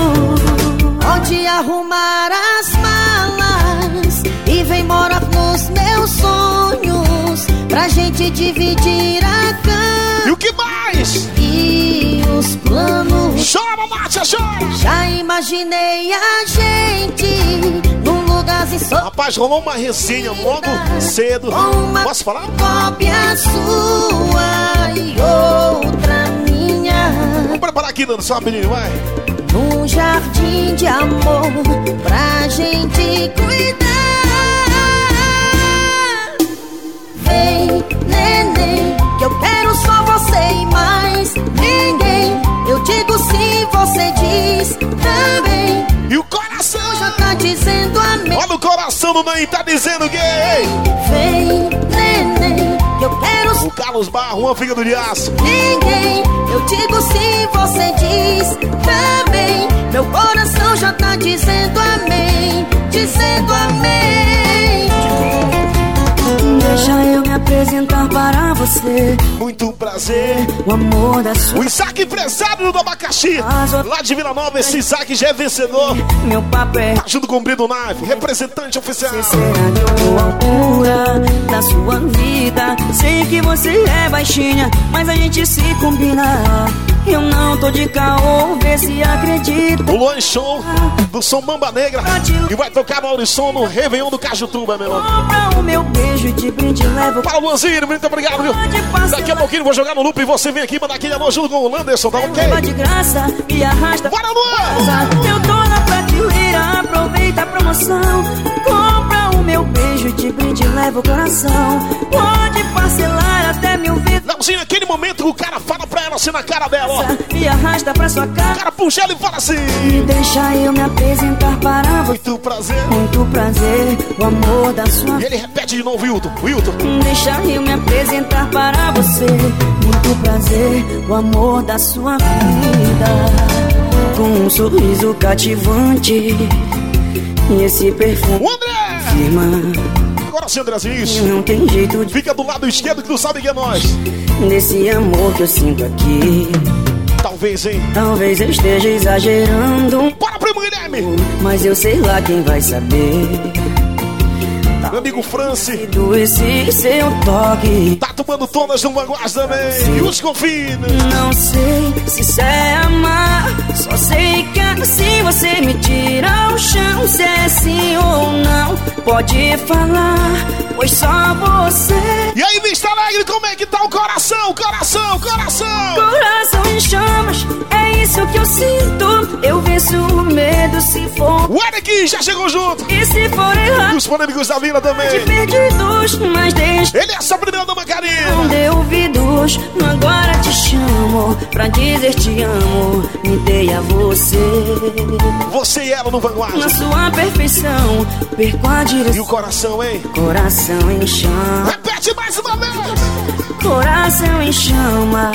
Pode arrumar as malas e vem morar nos meus sonhos, pra gente dividir a cama. E o que mais? E os planos. Chora, Márcia, chora! Já imaginei a gente num lugarzinho só. Rapaz, rolou uma resenha logo cedo. Uma Posso falar? Cópia sua e outra minha. Vamos preparar aqui, Nando, só uma menina, vai. Num jardim de amor pra gente cuidar. Vem, neném, que eu quero só você e mais ninguém. Eu digo sim, você diz também. E o coração já tá dizendo amém. Olha o coração do Naim, tá dizendo gay. Vem, neném, que eu quero. O Carlos Barro, uma figa do de aço. Ninguém, eu digo sim, você diz também. Meu coração já tá dizendo amém, dizendo amém. Deixa eu me apresentar para você. Muito prazer. O amor da sua. O Isaac, empresário do abacaxi. Lá de Vila Nova, esse Isaac já é vencedor. Meu papel. Tá junto com o Brindo Knife, representante oficial. Você será de boa altura da sua vida. Sei que você é baixinha, mas a gente se combina. Eu não tô de caô, vê se acredita. O Luan Show do Som Mamba Negra. E vai tocar Maurício no Réveillon do Cajutuba, meu irmão. Compra o meu beijo e de brinde levo. Para o Luanzinho, muito obrigado, viu? Daqui a pouquinho eu vou jogar no loop e você vem aqui mandar aquele alô junto com o Landerson, tá ok? Leva de graça e arrasta. Bora, Luan! Eu tô na prateleira, aproveita a promoção. Compra o meu beijo e de brinde leva o coração. Pode parcelar até mil vezes. Leozinho, aquele momento que o cara fala pra ela assim na cara dela, ó. E arrasta pra sua cara. O cara puxa ela e fala assim: e deixa eu me apresentar para você. Muito prazer. Muito prazer, o amor da sua vida. E ele repete de novo, Wilton. Wilton. Deixa eu me apresentar para você. Muito prazer, o amor da sua vida. Com um sorriso cativante e esse perfume. O André! Firma. Agora sim, Andrezinho, isso. Não tem jeito de... Fica do lado esquerdo que tu sabe que é nós. Desse amor que eu sinto aqui. Talvez, hein? Talvez eu esteja exagerando. Bora, primo Guilherme! Mas eu sei lá quem vai saber. Meu amigo Franci. Do esse seu toque. Tá tomando todas no Vanguard também. Sim. E os confinos. Não sei se isso é amar. Só sei que assim você me tira o chão. Se é sim ou não, pode falar, pois só você. E aí, Vista Alegre, como é que tá o coração? Coração, coração! Coração em chamas, é isso que eu sinto. Eu venço o medo se for. O Eric já chegou junto. E se for errado, e os polêmicos da Vila também. De perdidos, mas deixa. Ele é só primeira dama Karina. Não dê ouvidos, agora te chamo pra dizer te amo. Me dei a você. Você e ela no Vanguard. Na sua perfeição, perco a direção. E o coração, hein? Coração em chamas. Repete mais uma vez. Coração em chamas.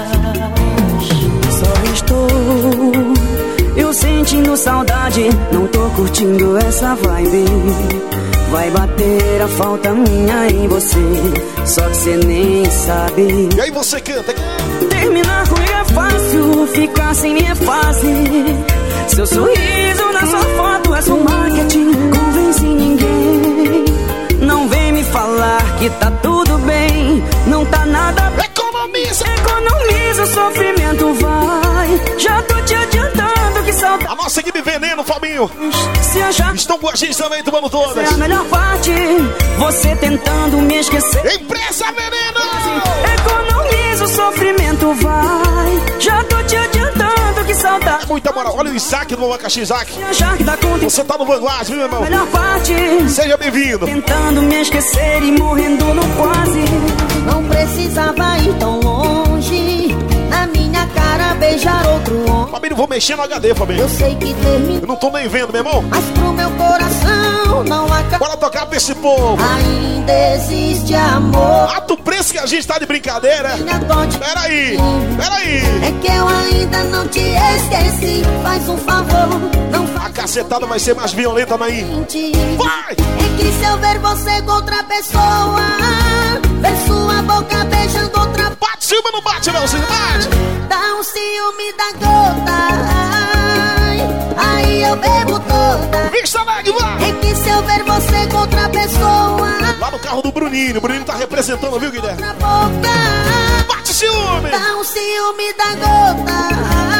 Só estou eu sentindo saudade. Não tô curtindo essa vibe. Vai bater a falta minha em você. Só que cê nem sabe. E aí você canta. Terminar comigo é fácil, ficar sem mim é fácil. Seu sorriso na sua foto é só marketing. Convence ninguém. Não vem me falar que tá tudo bem. Não tá nada bem. Economiza. Economiza, o sofrimento vai. Já tô te adiantando que saudade. A nossa equipe Veneno, Fabinho. Se achar estão com a gente também, tomando todas. É a melhor parte, você tentando me esquecer. Empresa Veneno. Economiza, o sofrimento vai. Já tô te adiantando que saudade. É muita moral. Olha o Isaac do Abacaxi, Isaac. Que dá conta. Você tá no Vanguard, viu, meu irmão? Melhor parte. Seja bem-vindo. Tentando me esquecer e morrendo no quase. Não precisava ir tão longe. Na minha cara beijar outro homem. Fabinho, vou mexer no H D, Fabinho. Eu sei que termina. Eu não tô nem vendo, meu irmão. Mas pro meu coração não acaba. Bora tocar pra esse povo. Ainda existe amor. Alto preço que a gente tá de brincadeira. Peraí, peraí. É que eu ainda não te esqueci. Faz um favor, não faz. A cacetada vai ser mais violenta, Naí. Vai! É que se eu ver você com outra pessoa, ver sua boca beijando outra. Bate, Silva, não bate, Leozinho, bate. Dá um ciúme da gota. Aí eu bebo toda. Vista Alegre, vai! É que se eu ver você com outra pessoa. Lá no carro do Bruninho. O Bruninho tá representando, viu, Guilherme? Na boca. Bate ciúme. Dá um ciúme da gota.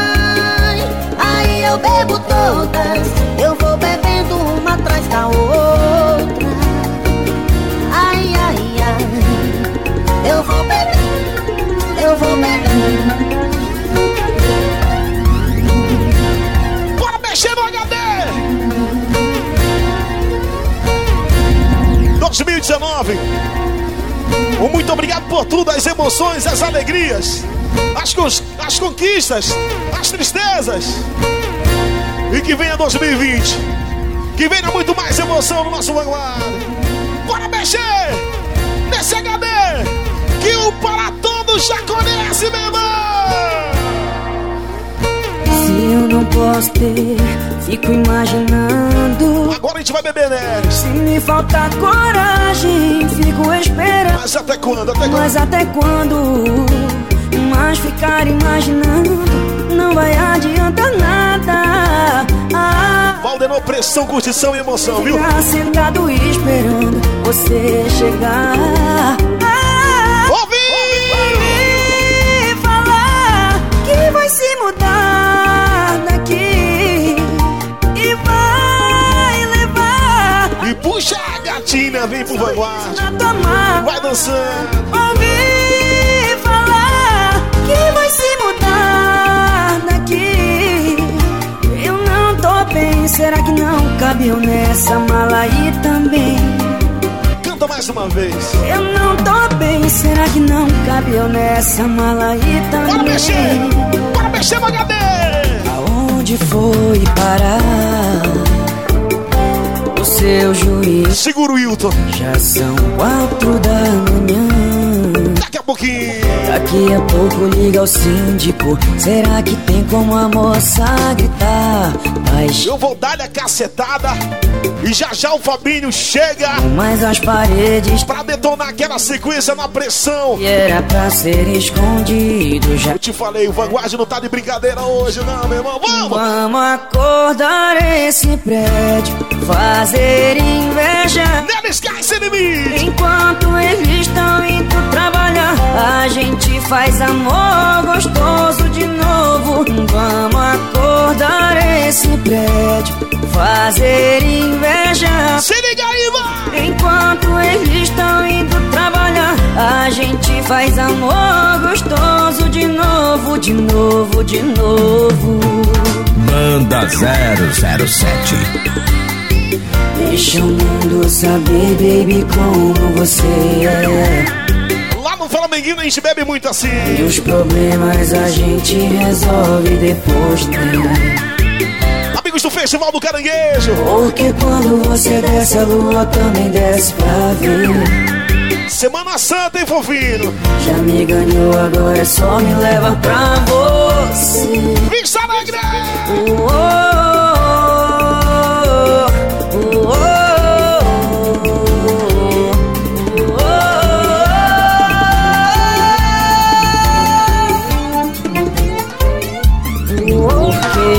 Aí eu bebo todas. Eu vou bebendo uma atrás da outra. Ai, ai, ai. Eu vou bebendo. Eu vou bebendo. Bora mexer no H D. dois mil e dezenove. Um muito obrigado por tudo, as emoções, as alegrias, as, as conquistas, as tristezas. E que venha dois mil e vinte. Que venha muito mais emoção no nosso Vanguard. Bora mexer nesse H D que o Para Todos já conhece, meu irmão. Se eu não posso ter, fico imaginando. Agora a gente vai beber, né? Se me faltar coragem, fico esperando. Mas até quando? Até quando? Mas até quando? Mas ficar imaginando não vai adiantar nada. Ah, Valdenor, pressão, curtição e emoção, viu? Ficar sentado esperando você chegar. Ah, ouvi! ouvi falar que dançando. Ouvi falar que vai se mudar daqui. Eu não tô bem, será que não cabeu nessa mala aí também? Canta mais uma vez. Eu não tô bem, será que não cabeu nessa mala aí também? Bora mexer, bora mexer no H D. Aonde foi parar o seu juiz? Segura o Wilton. Já são quatro da manhã. Daqui a pouquinho. Daqui a pouco liga o síndico. Será que tem como a moça gritar? Mas eu vou dar-lhe a cacetada. E já já o Fabinho chega. Mas as paredes pra detonar aquela sequência na pressão. E era pra ser escondido já. Eu te falei, o Vanguard não tá de brincadeira hoje não, meu irmão. Vamos! Vamos acordar esse prédio, fazer inveja. Never Sky Sem Limite. Enquanto eles estão indo trabalhar, a gente faz amor gostoso de novo. Vamos acordar esse prédio, fazer inveja. Se liga aí, vai! Enquanto eles estão indo trabalhar, a gente faz amor gostoso de novo, de novo, de novo. Banda zero zero sete. Deixa o mundo saber, baby, como você é. Lá no Flamenguinho a gente bebe muito assim. E os problemas a gente resolve depois, né? Amigos do Festival do Caranguejo. Porque quando você desce, a lua também desce pra ver. Semana Santa, hein, fofinho? Já me ganhou, agora só me leva pra você. Vista Alegre! Oh, oh, oh, oh,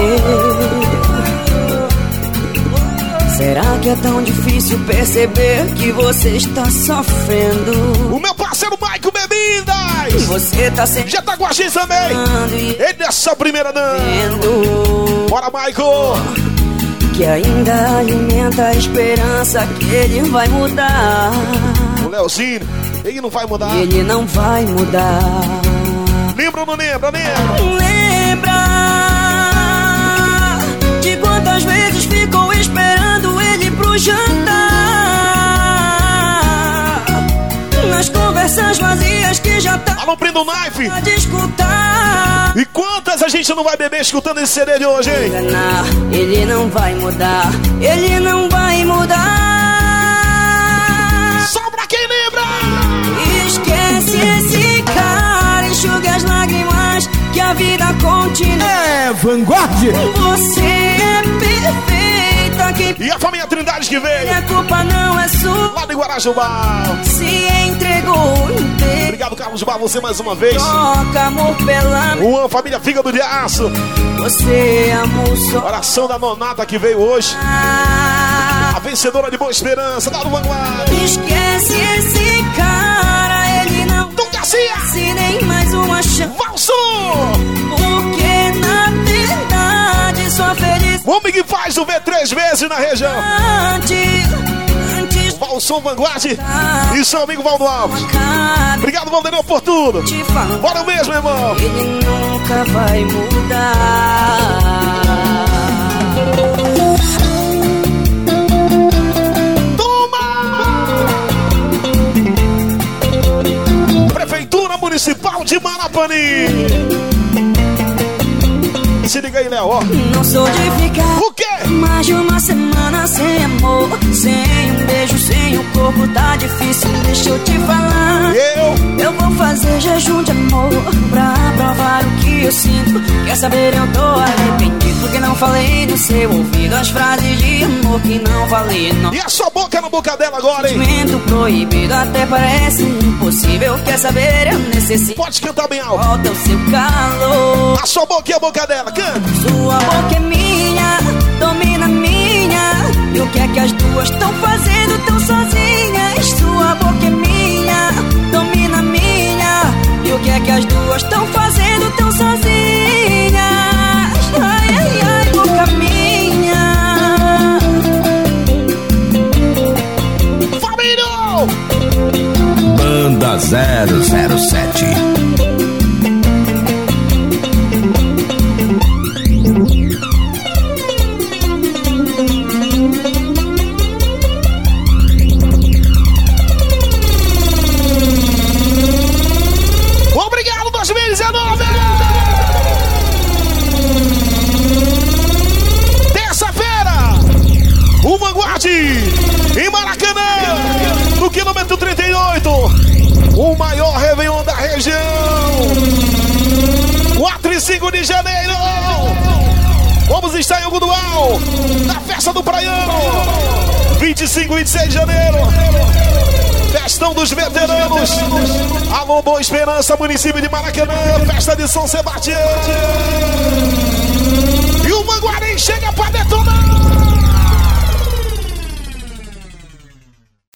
oh. Será que é tão difícil perceber que você está sofrendo? O meu parceiro Michael Bebidas! Você tá sempre já tá com a gente também! Ele nessa primeira dança! Bora, Michael! Que ainda alimenta a esperança que ele vai mudar. O Leozinho, ele não vai mudar. E ele não vai mudar. Lembra ou não lembra? Lembra! Lembra de quantas vezes ficou esperando ele pro jantar? Nas conversas vazias que já tá. Alô, prenda o knife! Pode escutar. E quantas a gente não vai beber escutando esse C D de hoje, hein? Enganar, ele não vai mudar. Ele não vai mudar. Só pra quem lembra! Esquece esse cara, enxuga as lágrimas, que a vida continua. É, Vanguard! Você é perfeita. Quem... E a família Trindade que veio. E a culpa não é sua. Lá de Guarajubá. Se entregou inteiro. Obrigado, Carlos Bar, você mais uma vez. Troca amor pela... Uma família Fígado de Aço. Você amou só. Oração da Nonata que veio hoje. Ah, a vencedora de Boa Esperança. Dá no Vanguard. Esquece esse cara. Ele não Tom Garcia. Se nem mais uma chance. Valso. Porque na verdade sua felicidade. O homem que faz o V três vezes na região. Antes, antes Valson Vanguard e seu amigo Valdo Alves. Obrigado, Valdeneu, por tudo. Bora mesmo, irmão. Ele nunca vai mudar. Toma! Prefeitura Municipal de Marapani. Se liga aí, Léo, ó. Não sou de ficar o quê? Mais de uma semana sem amor, sem um beijo, sem o corpo, tá difícil, deixa eu te falar. Eu? Eu vou fazer jejum de amor pra provar o que eu sinto. Quer saber, eu tô arrependido porque não falei no seu ouvido as frases de amor que não falei, não. E a sua boca na boca dela agora, hein? Sentimento proibido até parece impossível. Quer saber, eu necessito. Pode cantar bem alto. Volta o seu calor. A sua boca e a boca dela, canta. Sua boca é minha, domina a minha. E o que é que as duas estão fazendo tão sozinhas? Sua boca é minha, domina a minha. E o que é que as duas estão fazendo tão sozinhas? Ai, ai, ai, boca minha. zero sete. Obrigado, dois mil e dezenove! Terça-feira, o Vanguarde em Maracanã, no quilômetro trinta e oito, o maior Réveillon da região. quatro e cinco de janeiro, vamos estar em Algodual, na festa do Praião. vinte e cinco e vinte e seis de janeiro, Festão dos Veteranos. Alô, Boa Esperança, município de Maracanã, festa de São Sebastião.